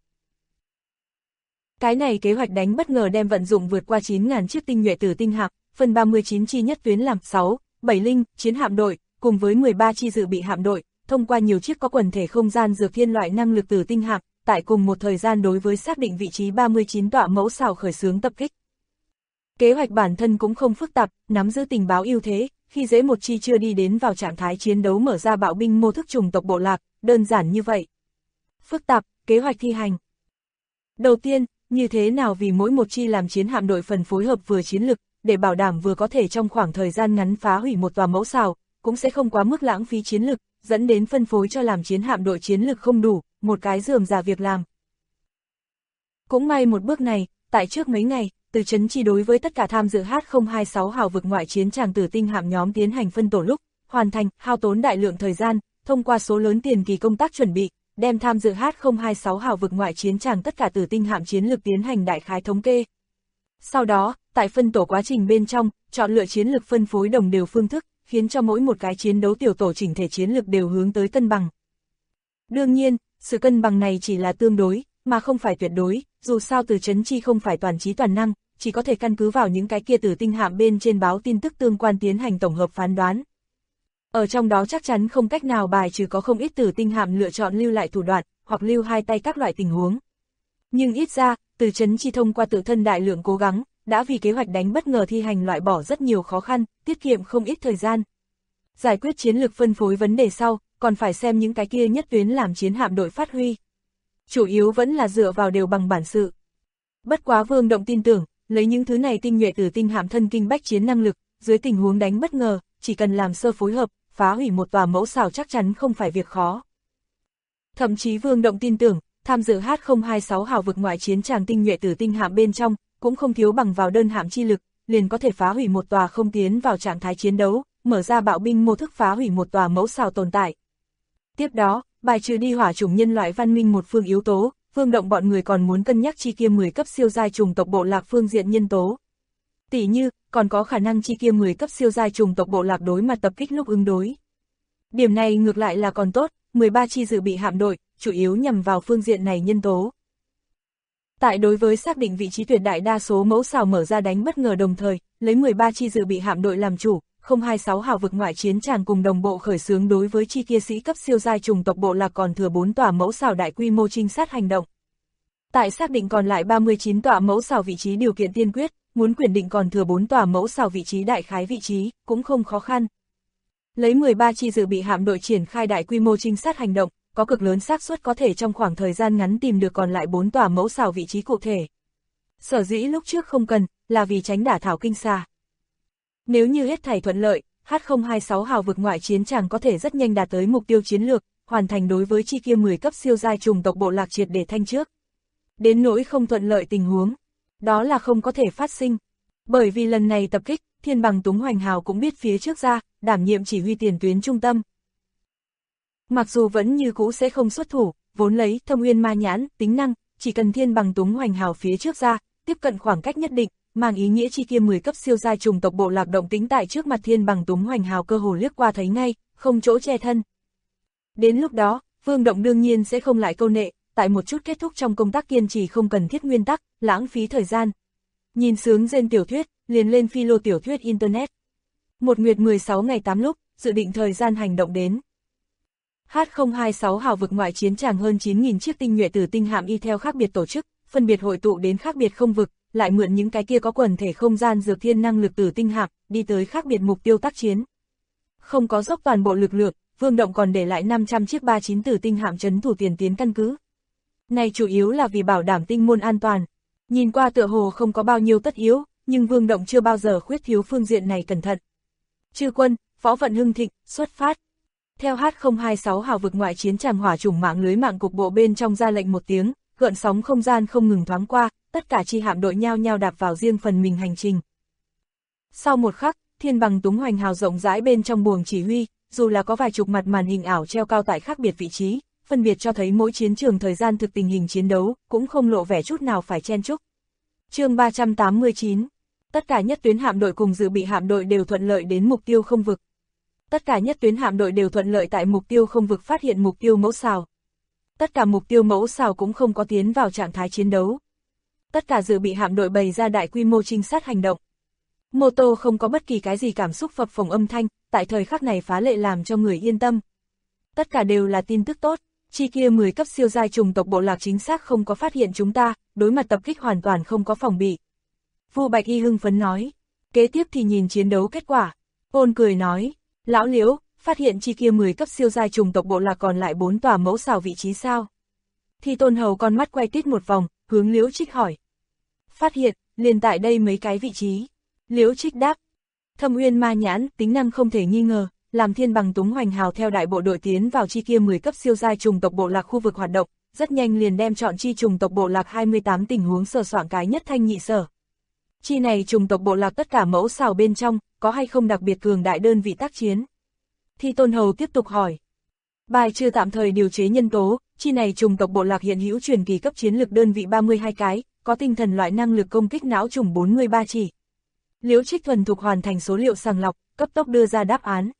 Cái này kế hoạch đánh bất ngờ đem vận dụng vượt qua 9.000 chiếc tinh nhuệ tử tinh hạm, phân 39 chi nhất tuyến làm 6, 7 linh, chiến hạm đội, cùng với 13 chi dự bị hạm đội, thông qua nhiều chiếc có quần thể không gian dược thiên loại năng lực tử tinh hạm, tại cùng một thời gian đối với xác định vị trí 39 tọa mẫu xào khởi xướng tập kích. Kế hoạch bản thân cũng không phức tạp, nắm giữ tình báo ưu thế, khi dễ một chi chưa đi đến vào trạng thái chiến đấu mở ra bạo binh mô thức chủng tộc bộ lạc, đơn giản như vậy. Phức tạp, kế hoạch thi hành. Đầu tiên, như thế nào vì mỗi một chi làm chiến hạm đội phần phối hợp vừa chiến lực, để bảo đảm vừa có thể trong khoảng thời gian ngắn phá hủy một tòa mẫu xào, cũng sẽ không quá mức lãng phí chiến lực, dẫn đến phân phối cho làm chiến hạm đội chiến lực không đủ, một cái rườm rà việc làm. Cũng may một bước này, tại trước mấy ngày, Từ Chấn Chi đối với tất cả tham dự H026 hào vực ngoại chiến tràng tử tinh hạm nhóm tiến hành phân tổ lúc, hoàn thành, hao tốn đại lượng thời gian, thông qua số lớn tiền kỳ công tác chuẩn bị, đem tham dự H026 hào vực ngoại chiến tràng tất cả tử tinh hạm chiến lực tiến hành đại khái thống kê. Sau đó, tại phân tổ quá trình bên trong, chọn lựa chiến lực phân phối đồng đều phương thức, khiến cho mỗi một cái chiến đấu tiểu tổ chỉnh thể chiến lực đều hướng tới cân bằng. Đương nhiên, sự cân bằng này chỉ là tương đối, mà không phải tuyệt đối, dù sao Từ Chấn Chi không phải toàn trí toàn năng, chỉ có thể căn cứ vào những cái kia tử tinh hạm bên trên báo tin tức tương quan tiến hành tổng hợp phán đoán. Ở trong đó chắc chắn không cách nào bài trừ có không ít tử tinh hạm lựa chọn lưu lại thủ đoạn, hoặc lưu hai tay các loại tình huống. Nhưng ít ra, Từ Chấn Chi thông qua tự thân đại lượng cố gắng, đã vì kế hoạch đánh bất ngờ thi hành loại bỏ rất nhiều khó khăn, tiết kiệm không ít thời gian. Giải quyết chiến lược phân phối vấn đề sau, còn phải xem những cái kia nhất tuyến làm chiến hạm đội phát huy. Chủ yếu vẫn là dựa vào đều bằng bản sự. Bất quá Vương Động tin tưởng, lấy những thứ này tinh nhuệ tử tinh hạm thân kinh bách chiến năng lực, dưới tình huống đánh bất ngờ, chỉ cần làm sơ phối hợp, phá hủy một tòa mẫu xào chắc chắn không phải việc khó. Thậm chí Vương Động tin tưởng, tham dự H026 hào vực ngoại chiến tràng tinh nhuệ tử tinh hạm bên trong, cũng không thiếu bằng vào đơn hạm chi lực, liền có thể phá hủy một tòa không tiến vào trạng thái chiến đấu, mở ra bạo binh mô thức phá hủy một tòa mẫu xào tồn tại. Tiếp đó, bài trừ đi hỏa chủng nhân loại văn minh một phương yếu tố, Vương Động bọn người còn muốn cân nhắc chi kia 10 cấp siêu giai chủng tộc bộ lạc phương diện nhân tố. Tỷ như, còn có khả năng chi kia 10 cấp siêu giai chủng tộc bộ lạc đối mặt tập kích lúc ứng đối. Điểm này ngược lại là còn tốt, 13 chi dự bị hạm đội, chủ yếu nhằm vào phương diện này nhân tố. Tại đối với xác định vị trí tuyệt đại đa số mẫu xào mở ra đánh bất ngờ đồng thời, lấy 13 chi dự bị hạm đội làm chủ, 026 hào vực ngoại chiến tràng cùng đồng bộ khởi xướng đối với chi kia sĩ cấp siêu giai chủng tộc bộ lạc còn thừa 4 tòa mẫu xào đại quy mô trinh sát hành động. Tại xác định còn lại 39 tòa mẫu xào vị trí điều kiện tiên quyết, muốn quyền định còn thừa 4 tòa mẫu xào vị trí đại khái vị trí, cũng không khó khăn. Lấy 13 chi dự bị hạm đội triển khai đại quy mô trinh sát hành động, có cực lớn xác suất có thể trong khoảng thời gian ngắn tìm được còn lại 4 tòa mẫu xào vị trí cụ thể. Sở dĩ lúc trước không cần, là vì tránh đả thảo kinh xà. Nếu như hết thảy thuận lợi, H026 hào vực ngoại chiến tràng có thể rất nhanh đạt tới mục tiêu chiến lược, hoàn thành đối với chi kia 10 cấp siêu giai chủng tộc bộ lạc triệt để thanh trước. Đến nỗi không thuận lợi tình huống, đó là không có thể phát sinh. Bởi vì lần này tập kích, Thiên Bằng Túng Hoành Hào cũng biết phía trước ra, đảm nhiệm chỉ huy tiền tuyến trung tâm. Mặc dù vẫn như cũ sẽ không xuất thủ, vốn lấy Thâm Uyên Ma Nhãn, tính năng, chỉ cần Thiên Bằng Túng Hoành Hào phía trước ra, tiếp cận khoảng cách nhất định, mang ý nghĩa chi kia 10 cấp siêu giai chủng tộc bộ lạc động tính tại trước mặt Thiên Bằng Túng Hoành Hào cơ hồ liếc qua thấy ngay, không chỗ che thân. Đến lúc đó, Vương Động đương nhiên sẽ không lại câu nệ, tại một chút kết thúc trong công tác kiên trì không cần thiết nguyên tắc, lãng phí thời gian. Nhìn sướng rên tiểu thuyết, liền lên philo tiểu thuyết Internet. Một nguyệt 16 ngày 8 lúc, dự định thời gian hành động đến. H026 hào vực ngoại chiến tràng hơn 9.000 chiếc tinh nhuệ tử tinh hạm y theo khác biệt tổ chức, phân biệt hội tụ đến khác biệt không vực, lại mượn những cái kia có quần thể không gian dược thiên năng lực tử tinh hạm, đi tới khác biệt mục tiêu tác chiến. Không có dốc toàn bộ lực lượng, Vương Động còn để lại 500 chiếc 39 tử tinh hạm trấn thủ tiền tiến căn cứ. Này chủ yếu là vì bảo đảm tinh môn an toàn. Nhìn qua tựa hồ không có bao nhiêu tất yếu, nhưng Vương Động chưa bao giờ khuyết thiếu phương diện này cẩn thận. Chư quân, võ vận hưng thịnh, xuất phát. Theo H026 hào vực ngoại chiến tràng hỏa chủng mạng lưới mạng cục bộ bên trong ra lệnh một tiếng, gợn sóng không gian không ngừng thoáng qua, tất cả chi hạm đội nhao nhao đạp vào riêng phần mình hành trình. Sau một khắc, Thiên Bằng Túng Hoành Hào rộng rãi bên trong buồng chỉ huy, dù là có vài chục mặt màn hình ảo treo cao tại khác biệt vị trí, phân biệt cho thấy mỗi chiến trường thời gian thực tình hình chiến đấu, cũng không lộ vẻ chút nào phải chen chúc. Chương 389. Tất cả nhất tuyến hạm đội cùng dự bị hạm đội đều thuận lợi đến mục tiêu không vực. Tất cả nhất tuyến hạm đội đều thuận lợi tại mục tiêu không vực phát hiện mục tiêu mẫu xào. Tất cả mục tiêu mẫu xào cũng không có tiến vào trạng thái chiến đấu. Tất cả dự bị hạm đội bày ra đại quy mô trinh sát hành động. Mô tô không có bất kỳ cái gì cảm xúc phập phồng âm thanh, tại thời khắc này phá lệ làm cho người yên tâm. Tất cả đều là tin tức tốt. Chi kia 10 cấp siêu giai trùng tộc bộ lạc chính xác không có phát hiện chúng ta, đối mặt tập kích hoàn toàn không có phòng bị. Vu Bạch Y hưng phấn nói. Kế tiếp thì nhìn chiến đấu kết quả. Ôn cười nói, lão Liễu, phát hiện chi kia 10 cấp siêu giai trùng tộc bộ lạc còn lại 4 tòa mẫu xào vị trí sao? Thi Tôn Hầu con mắt quay tít một vòng, hướng Liễu Trích hỏi. Phát hiện, liền tại đây mấy cái vị trí. Liễu Trích đáp. Thâm Uyên Ma Nhãn, tính năng không thể nghi ngờ, làm Thiên Bằng Túng Hoành Hào theo đại bộ đội tiến vào chi kia 10 cấp siêu giai trùng tộc bộ lạc khu vực hoạt động, rất nhanh liền đem chọn chi trùng tộc bộ lạc 28 tình huống sờ soạn cái nhất thanh nhị sở. Chi này trùng tộc bộ lạc tất cả mẫu xào bên trong, có hay không đặc biệt cường đại đơn vị tác chiến? Thi Tôn Hầu tiếp tục hỏi. Bài trừ tạm thời điều chế nhân tố, chi này trùng tộc bộ lạc hiện hữu truyền kỳ cấp chiến lực đơn vị 32 cái, có tinh thần loại năng lực công kích não trùng 43 chỉ. Liễu Trích thuần thục hoàn thành số liệu sàng lọc, cấp tốc đưa ra đáp án.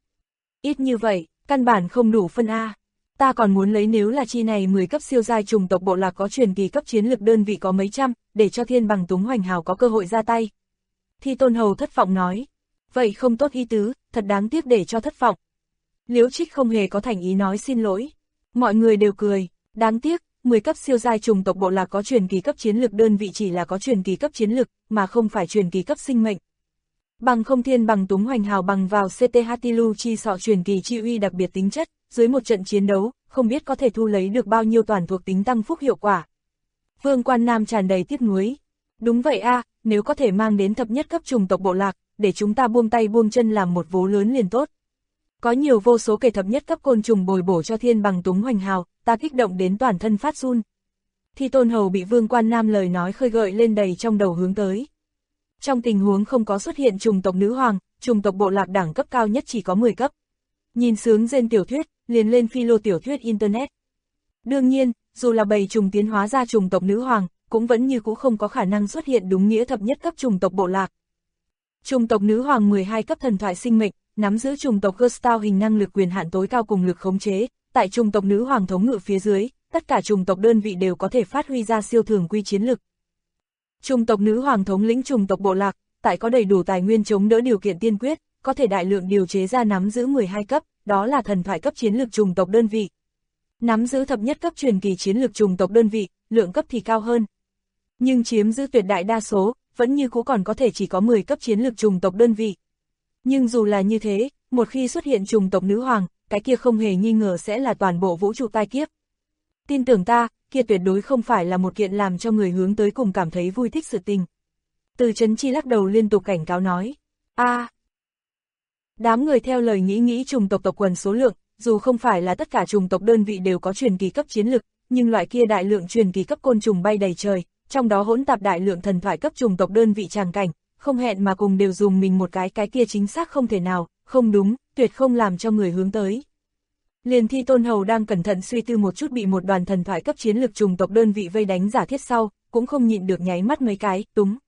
Ít như vậy, căn bản không đủ phân A. Ta còn muốn lấy nếu là chi này 10 cấp siêu giai trùng tộc bộ lạc có truyền kỳ cấp chiến lực đơn vị có mấy trăm, để cho Thiên Bằng Túng Hoành Hào có cơ hội ra tay. Thi Tôn Hầu thất vọng nói. Vậy không tốt ý tứ, thật đáng tiếc để cho thất vọng. Liễu Trích không hề có thành ý nói xin lỗi. Mọi người đều cười, đáng tiếc, 10 cấp siêu giai trùng tộc bộ lạc có truyền kỳ cấp chiến lực đơn vị chỉ là có truyền kỳ cấp chiến lực, mà không phải truyền kỳ cấp sinh mệnh. Bằng không Thiên Bằng Túng Hoành Hào bằng vào CT Hatilu chi sọ truyền kỳ chi uy đặc biệt tính chất, dưới một trận chiến đấu, không biết có thể thu lấy được bao nhiêu toàn thuộc tính tăng phúc hiệu quả. Vương Quan Nam tràn đầy tiếc nuối. Đúng vậy a, nếu có thể mang đến thập nhất cấp trùng tộc bộ lạc, để chúng ta buông tay buông chân làm một vố lớn liền tốt. Có nhiều vô số kẻ thập nhất cấp côn trùng bồi bổ cho Thiên Bằng Túng Hoành Hào, ta kích động đến toàn thân phát run. Thi Tôn Hầu bị Vương Quan Nam lời nói khơi gợi lên đầy trong đầu hướng tới. Trong tình huống không có xuất hiện trùng tộc nữ hoàng, trùng tộc bộ lạc đẳng cấp cao nhất chỉ có 10 cấp. Nhìn sướng rên tiểu thuyết, liền lên philo tiểu thuyết Internet. Đương nhiên, dù là bầy trùng tiến hóa ra trùng tộc nữ hoàng, cũng vẫn như cũ không có khả năng xuất hiện đúng nghĩa thập nhất cấp trùng tộc bộ lạc. Trùng tộc nữ hoàng 12 cấp thần thoại sinh mệnh, nắm giữ trùng tộc Gustav hình năng lực quyền hạn tối cao cùng lực khống chế, tại trùng tộc nữ hoàng thống ngự phía dưới, tất cả trùng tộc đơn vị đều có thể phát huy ra siêu thường quy chiến lực. Trùng tộc nữ hoàng thống lĩnh trùng tộc bộ lạc, tại có đầy đủ tài nguyên chống đỡ điều kiện tiên quyết, có thể đại lượng điều chế ra nắm giữ 12 cấp, đó là thần thoại cấp chiến lược trùng tộc đơn vị. Nắm giữ thập nhất cấp truyền kỳ chiến lược trùng tộc đơn vị, lượng cấp thì cao hơn. Nhưng chiếm giữ tuyệt đại đa số, vẫn như cũ còn có thể chỉ có 10 cấp chiến lược trùng tộc đơn vị. Nhưng dù là như thế, một khi xuất hiện trùng tộc nữ hoàng, cái kia không hề nghi ngờ sẽ là toàn bộ vũ trụ tai kiếp. Tin tưởng ta, kia tuyệt đối không phải là một kiện làm cho người hướng tới cùng cảm thấy vui thích sự tình. Từ Chấn Chi lắc đầu liên tục cảnh cáo nói. Đám người theo lời nghĩ trùng tộc tộc quần số lượng, dù không phải là tất cả trùng tộc đơn vị đều có truyền kỳ cấp chiến lực, nhưng loại kia đại lượng truyền kỳ cấp côn trùng bay đầy trời, trong đó hỗn tạp đại lượng thần thoại cấp trùng tộc đơn vị tràng cảnh, không hẹn mà cùng đều dùng mình một cái kia chính xác không thể nào, không đúng, tuyệt không làm cho người hướng tới. Liền Thi Tôn Hầu đang cẩn thận suy tư một chút bị một đoàn thần thoại cấp chiến lực trùng tộc đơn vị vây đánh giả thiết sau, cũng không nhịn được nháy mắt mấy cái, túng.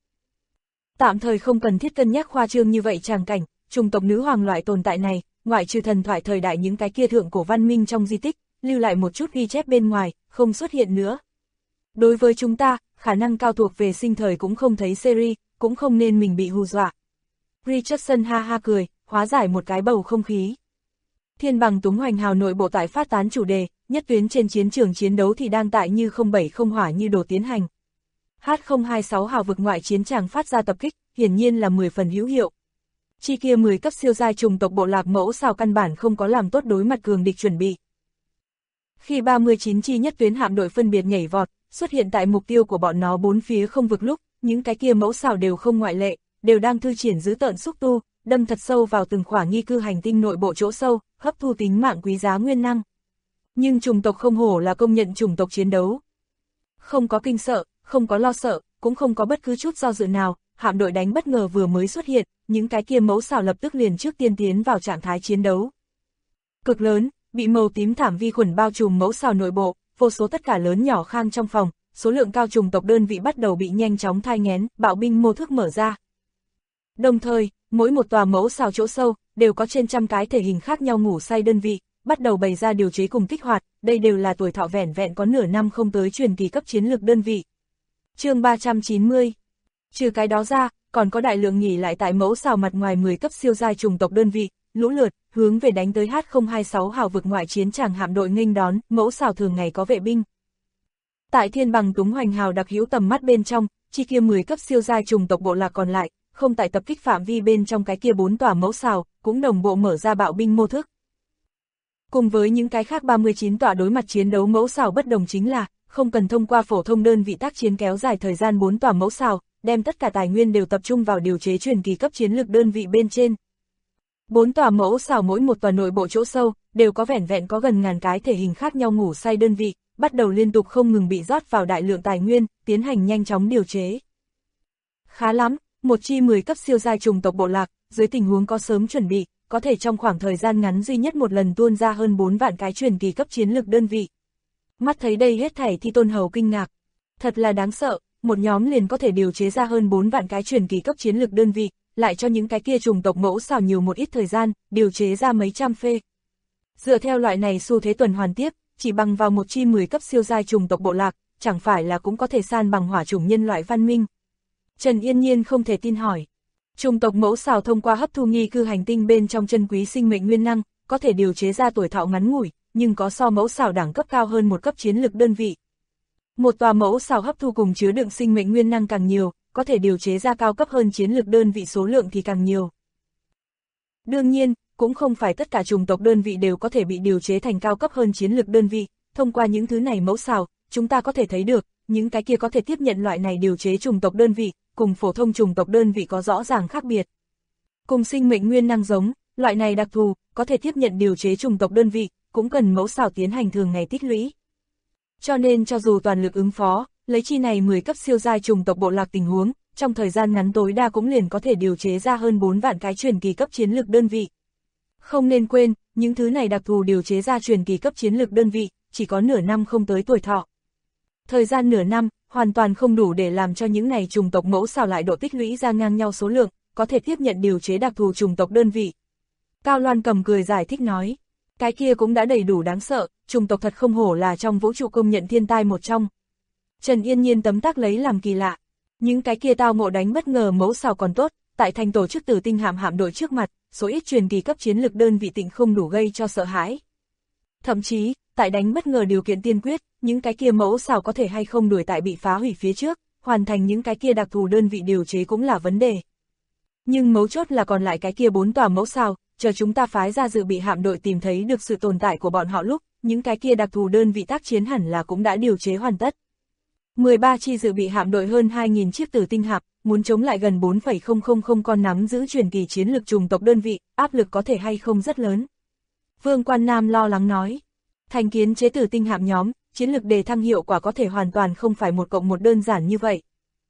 Tạm thời không cần thiết cân nhắc khoa trương như vậy tràng cảnh, trùng tộc nữ hoàng loại tồn tại này, ngoại trừ thần thoại thời đại những cái kia thượng cổ văn minh trong di tích, lưu lại một chút ghi chép bên ngoài, không xuất hiện nữa. Đối với chúng ta, khả năng cao thuộc về sinh thời cũng không thấy series, cũng không nên mình bị hù dọa. Richardson ha ha cười, hóa giải một cái bầu không khí. Thiên Bằng Túng Hoành Hào nội bộ tại phát tán chủ đề, nhất tuyến trên chiến trường chiến đấu thì đang tại như 070 hỏa như đồ tiến hành. H026 hào vực ngoại chiến tràng phát ra tập kích, hiển nhiên là 10 phần hữu hiệu. Chi kia 10 cấp siêu giai trùng tộc bộ lạc mẫu xào căn bản không có làm tốt đối mặt cường địch chuẩn bị. Khi 39 chi nhất tuyến hạm đội phân biệt nhảy vọt, xuất hiện tại mục tiêu của bọn nó bốn phía không vực lúc, những cái kia mẫu xào đều không ngoại lệ, đều đang thư triển dữ tợn xúc tu, đâm thật sâu vào từng khỏa nghi cư hành tinh nội bộ chỗ sâu, hấp thu tính mạng quý giá nguyên năng. Nhưng chủng tộc không hổ là công nhận chủng tộc chiến đấu. Không có kinh sợ, không có lo sợ, cũng không có bất cứ chút do dự nào, hạm đội đánh bất ngờ vừa mới xuất hiện, những cái kia mẫu xào lập tức liền trước tiên tiến vào trạng thái chiến đấu. Cực lớn, bị màu tím thảm vi khuẩn bao trùm mẫu xào nội bộ, vô số tất cả lớn nhỏ khang trong phòng, số lượng cao chủng tộc đơn vị bắt đầu bị nhanh chóng thai nghén, bạo binh mô thức mở ra. Đồng thời, mỗi một tòa mẫu xào chỗ sâu, đều có trên trăm cái thể hình khác nhau ngủ say đơn vị, bắt đầu bày ra điều chế cùng kích hoạt, đây đều là tuổi thọ vẻn vẹn có nửa năm không tới truyền kỳ cấp chiến lược đơn vị. Chương 390. Trừ cái đó ra, còn có đại lượng nghỉ lại tại mẫu xào mặt ngoài 10 cấp siêu giai chủng tộc đơn vị, lũ lượt, hướng về đánh tới H026 hào vực ngoại chiến tràng hạm đội nghênh đón, mẫu xào thường ngày có vệ binh. Tại thiên bằng túng hoành hào đặc hữu tầm mắt bên trong, chi kia 10 cấp siêu giai trùng tộc bộ lạc còn lại, không tại tập kích phạm vi bên trong cái kia 4 tòa mẫu xào, cũng đồng bộ mở ra bạo binh mô thức. Cùng với những cái khác 39 tòa đối mặt chiến đấu mẫu xào bất đồng chính là, không cần thông qua phổ thông đơn vị tác chiến kéo dài thời gian 4 tòa mẫu xào, đem tất cả tài nguyên đều tập trung vào điều chế truyền kỳ cấp chiến lược đơn vị bên trên. 4 tòa mẫu xào mỗi một tòa nội bộ chỗ sâu, đều có vẻn vẹn có gần ngàn cái thể hình khác nhau ngủ say đơn vị, bắt đầu liên tục không ngừng bị rót vào đại lượng tài nguyên, tiến hành nhanh chóng điều chế. Khá lắm, một chi 10 cấp siêu giai trùng tộc bộ lạc, dưới tình huống có sớm chuẩn bị, có thể trong khoảng thời gian ngắn duy nhất một lần tuôn ra hơn 4 vạn cái truyền kỳ cấp chiến lược đơn vị. Mắt thấy đây hết thảy Thi Tôn Hầu kinh ngạc. Thật là đáng sợ, một nhóm liền có thể điều chế ra hơn 4 vạn cái truyền kỳ cấp chiến lược đơn vị, lại cho những cái kia trùng tộc mẫu xào nhiều một ít thời gian, điều chế ra mấy trăm phê. Dựa theo loại này xu thế tuần hoàn tiếp, chỉ bằng vào một chi 10 cấp siêu giai trùng tộc bộ lạc, chẳng phải là cũng có thể san bằng hỏa chủng nhân loại văn minh. Trần Yên Nhiên không thể tin hỏi. Trùng tộc mẫu xào thông qua hấp thu nghi cư hành tinh bên trong chân quý sinh mệnh nguyên năng, có thể điều chế ra tuổi thọ ngắn ngủi, nhưng có so mẫu xào đẳng cấp cao hơn một cấp chiến lực đơn vị. Một tòa mẫu xào hấp thu cùng chứa đựng sinh mệnh nguyên năng càng nhiều, có thể điều chế ra cao cấp hơn chiến lực đơn vị số lượng thì càng nhiều. Đương nhiên, cũng không phải tất cả trùng tộc đơn vị đều có thể bị điều chế thành cao cấp hơn chiến lực đơn vị, thông qua những thứ này mẫu xào, chúng ta có thể thấy được, những cái kia có thể tiếp nhận loại này điều chế trùng tộc đơn vị, cùng phổ thông trùng tộc đơn vị có rõ ràng khác biệt. Cùng sinh mệnh nguyên năng giống, loại này đặc thù, có thể tiếp nhận điều chế trùng tộc đơn vị, cũng cần mẫu xào tiến hành thường ngày tích lũy. Cho nên cho dù toàn lực ứng phó, lấy chi này 10 cấp siêu giai trùng tộc bộ lạc tình huống, trong thời gian ngắn tối đa cũng liền có thể điều chế ra hơn 4 vạn cái truyền kỳ cấp chiến lược đơn vị. Không nên quên, những thứ này đặc thù điều chế ra truyền kỳ cấp chiến lược đơn vị, chỉ có nửa năm không tới tuổi thọ. Thời gian nửa năm, hoàn toàn không đủ để làm cho những này trùng tộc mẫu xào lại độ tích lũy ra ngang nhau số lượng, có thể tiếp nhận điều chế đặc thù trùng tộc đơn vị. Cao Loan cầm cười giải thích nói, cái kia cũng đã đầy đủ đáng sợ, trùng tộc thật không hổ là trong vũ trụ công nhận thiên tai một trong. Trần Yên Nhiên tấm tắc lấy làm kỳ lạ, những cái kia tao ngộ đánh bất ngờ mẫu xào còn tốt, tại thành tổ chức Tử Tinh hạm đội trước mặt, số ít truyền kỳ cấp chiến lực đơn vị tịnh không đủ gây cho sợ hãi. Thậm chí, tại đánh bất ngờ điều kiện tiên quyết, những cái kia mẫu xào có thể hay không đuổi tại bị phá hủy phía trước, hoàn thành những cái kia đặc thù đơn vị điều chế cũng là vấn đề. Nhưng mấu chốt là còn lại cái kia 4 tòa mẫu xào, chờ chúng ta phái ra dự bị hạm đội tìm thấy được sự tồn tại của bọn họ lúc, những cái kia đặc thù đơn vị tác chiến hẳn là cũng đã điều chế hoàn tất. 13 chi dự bị hạm đội hơn 2.000 chiếc Tử Tinh hạm, muốn chống lại gần 4,000 con nắm giữ truyền kỳ chiến lực trùng tộc đơn vị, áp lực có thể hay không rất lớn. Vương Quan Nam lo lắng nói, thành kiến chế Tử Tinh hạm nhóm, chiến lực đề thăng hiệu quả có thể hoàn toàn không phải 1+1 đơn giản như vậy.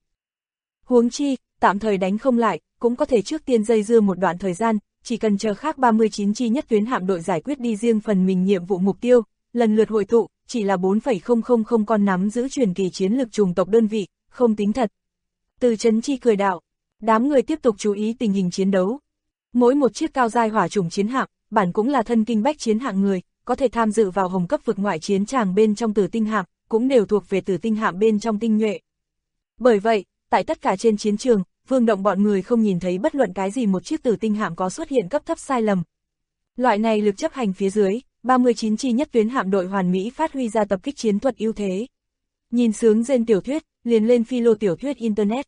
Huống chi, tạm thời đánh không lại, cũng có thể trước tiên dây dưa một đoạn thời gian, chỉ cần chờ khác 39 chi nhất tuyến hạm đội giải quyết đi riêng phần mình nhiệm vụ mục tiêu, lần lượt hội tụ, chỉ là 4,000 con nắm giữ truyền kỳ chiến lực trùng tộc đơn vị, không tính thật. Từ Trấn Chi cười đạo, đám người tiếp tục chú ý tình hình chiến đấu. Mỗi một chiếc cao giai hỏa chủng chiến hạm, bản cũng là thân kinh bách chiến hạng người, có thể tham dự vào hồng cấp vực ngoại chiến tràng bên trong Tử Tinh hạm, cũng đều thuộc về Tử Tinh hạm bên trong tinh nhuệ. Bởi vậy, tại tất cả trên chiến trường, Vương Động bọn người không nhìn thấy bất luận cái gì một chiếc Tử Tinh hạm có xuất hiện cấp thấp sai lầm. Loại này lực chấp hành phía dưới, 39 chi nhất tuyến hạm đội hoàn mỹ phát huy ra tập kích chiến thuật ưu thế. Nhìn sướng rên tiểu thuyết, liền lên philo tiểu thuyết internet.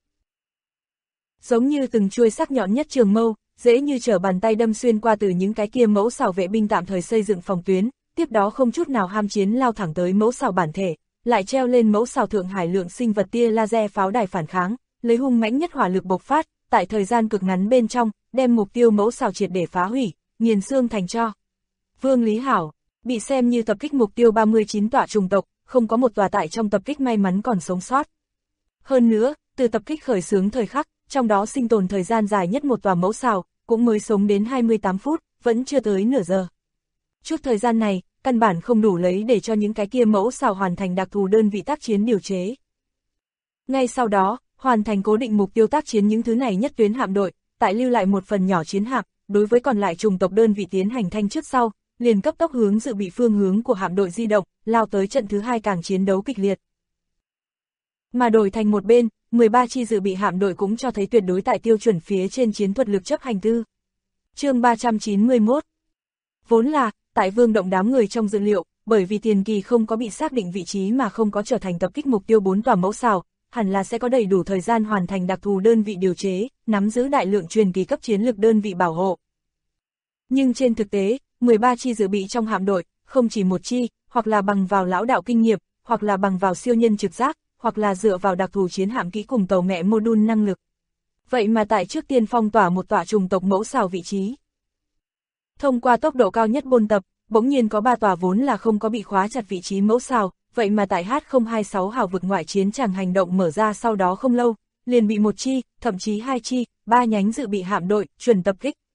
Giống như từng chuôi sắc nhọn nhất trường mâu, dễ như trở bàn tay đâm xuyên qua từ những cái kia mẫu xào vệ binh tạm thời xây dựng phòng tuyến, tiếp đó không chút nào ham chiến lao thẳng tới mẫu xào bản thể, lại treo lên mẫu xào thượng hải lượng sinh vật tia laser pháo đài phản kháng, lấy hung mãnh nhất hỏa lực bộc phát, tại thời gian cực ngắn bên trong, đem mục tiêu mẫu xào triệt để phá hủy, nghiền xương thành tro. Vương Lý Hảo, bị xem như tập kích mục tiêu 39 tọa trùng tộc, không có một tòa tại trong tập kích may mắn còn sống sót. Hơn nữa, từ tập kích khởi xướng thời khắc, trong đó sinh tồn thời gian dài nhất một tòa mẫu xào, cũng mới sống đến 28 phút, vẫn chưa tới nửa giờ. Chút thời gian này, căn bản không đủ lấy để cho những cái kia mẫu xào hoàn thành đặc thù đơn vị tác chiến điều chế. Ngay sau đó, hoàn thành cố định mục tiêu tác chiến những thứ này nhất tuyến hạm đội, tại lưu lại một phần nhỏ chiến hạm, đối với còn lại trùng tộc đơn vị tiến hành thanh trước sau, liền cấp tốc hướng dự bị phương hướng của hạm đội di động, lao tới trận thứ 2 càng chiến đấu kịch liệt. Mà đổi thành một bên, 13 chi dự bị hạm đội cũng cho thấy tuyệt đối tại tiêu chuẩn phía trên chiến thuật lực chấp hành tư. Chương 391. Vốn là, tại Vương Động đám người trong dự liệu, bởi vì tiền kỳ không có bị xác định vị trí mà không có trở thành tập kích mục tiêu 4 tòa mẫu xào, hẳn là sẽ có đầy đủ thời gian hoàn thành đặc thù đơn vị điều chế, nắm giữ đại lượng truyền kỳ cấp chiến lực đơn vị bảo hộ. Nhưng trên thực tế, 13 chi dự bị trong hạm đội, không chỉ một chi, hoặc là bằng vào lão đạo kinh nghiệm, hoặc là bằng vào siêu nhân trực giác, hoặc là dựa vào đặc thù chiến hạm kỹ cùng tàu mẹ module năng lực. Vậy mà tại trước tiên phong tỏa một tọa trùng tộc mẫu xào vị trí. Thông qua tốc độ cao nhất bôn tập, bỗng nhiên có 3 tòa vốn là không có bị khóa chặt vị trí mẫu xào, vậy mà tại H026 hào vực ngoại chiến tràng hành động mở ra sau đó không lâu, liền bị một chi, thậm chí 2 chi, 3 nhánh dự bị hạm đội, chuẩn tập kích.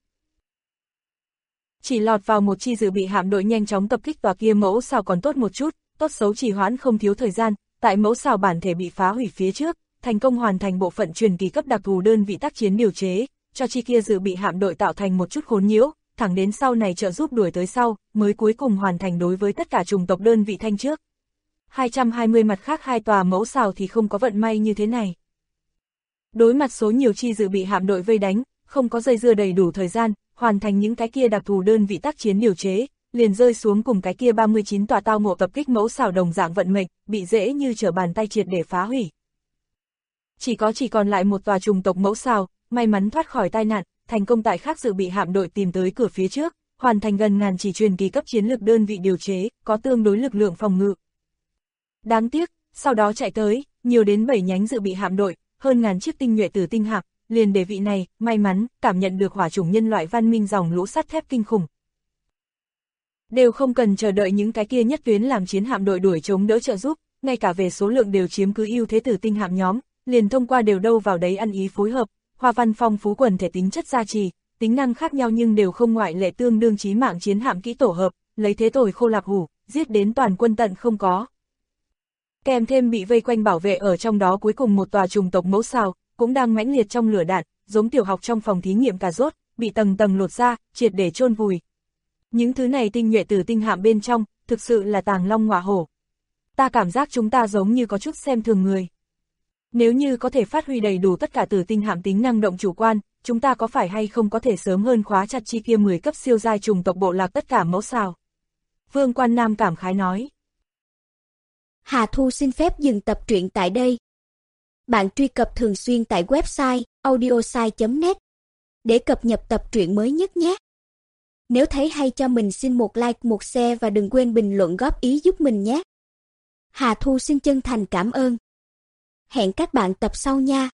Chỉ lọt vào một chi dự bị hạm đội nhanh chóng tập kích tòa kia mẫu xào còn tốt một chút, tốt xấu chỉ hoãn không thiếu thời gian, tại mẫu xào bản thể bị phá hủy phía trước, thành công hoàn thành bộ phận truyền kỳ cấp đặc thù đơn vị tác chiến điều chế, cho chi kia dự bị hạm đội tạo thành một chút khốn nhiễu, thẳng đến sau này trợ giúp đuổi tới sau, mới cuối cùng hoàn thành đối với tất cả chủng tộc đơn vị thanh trước. 220 mặt khác 2 tòa mẫu xào thì không có vận may như thế này. Đối mặt số nhiều chi dự bị hạm đội vây đánh, không có dây dưa đầy đủ thời gian, hoàn thành những cái kia đặc thù đơn vị tác chiến điều chế, liền rơi xuống cùng cái kia 39 tòa tao ngộ tập kích mẫu xào đồng dạng vận mệnh, bị dễ như trở bàn tay triệt để phá hủy. Chỉ còn lại một tòa trùng tộc mẫu xào, may mắn thoát khỏi tai nạn, thành công tại khác dự bị hạm đội tìm tới cửa phía trước, hoàn thành gần ngàn chỉ truyền kỳ cấp chiến lược đơn vị điều chế, có tương đối lực lượng phòng ngự. Đáng tiếc, sau đó chạy tới, nhiều đến 7 nhánh dự bị hạm đội, hơn ngàn chiếc tinh nhuệ tử tinh hạm, liền để vị này, may mắn, cảm nhận được hỏa chủng nhân loại văn minh dòng lũ sắt thép kinh khủng. Đều không cần chờ đợi những cái kia nhất tuyến làm chiến hạm đội đuổi chống đỡ trợ giúp, ngay cả về số lượng đều chiếm cứ ưu thế tử tinh hạm nhóm, liền thông qua đều đâu vào đấy ăn ý phối hợp, hoa văn phong phú quần thể tính chất gia trì, tính năng khác nhau nhưng đều không ngoại lệ tương đương chí mạng chiến hạm kỹ tổ hợp, lấy thế tồi khô lạp hủ, giết đến toàn quân tận không có. Kèm thêm bị vây quanh bảo vệ ở trong đó cuối cùng một tòa trùng tộc mẫu xào, cũng đang mãnh liệt trong lửa đạn, giống tiểu học trong phòng thí nghiệm cà rốt, bị tầng tầng lột ra, triệt để chôn vùi. Những thứ này tinh nhuệ từ tinh hạm bên trong, thực sự là tàng long ngọa hổ. Ta cảm giác chúng ta giống như có chút xem thường người. Nếu như có thể phát huy đầy đủ tất cả tử tinh hạm tính năng động chủ quan, chúng ta có phải hay không có thể sớm hơn khóa chặt chi kia 10 cấp siêu giai trùng tộc bộ lạc tất cả mẫu xào. Vương Quan Nam cảm khái nói. Hà Thu xin phép dừng tập truyện tại đây. Bạn truy cập thường xuyên tại website audiosai.net để cập nhật tập truyện mới nhất nhé. Nếu thấy hay cho mình xin một like, một share và đừng quên bình luận góp ý giúp mình nhé. Hà Thu xin chân thành cảm ơn. Hẹn các bạn tập sau nha.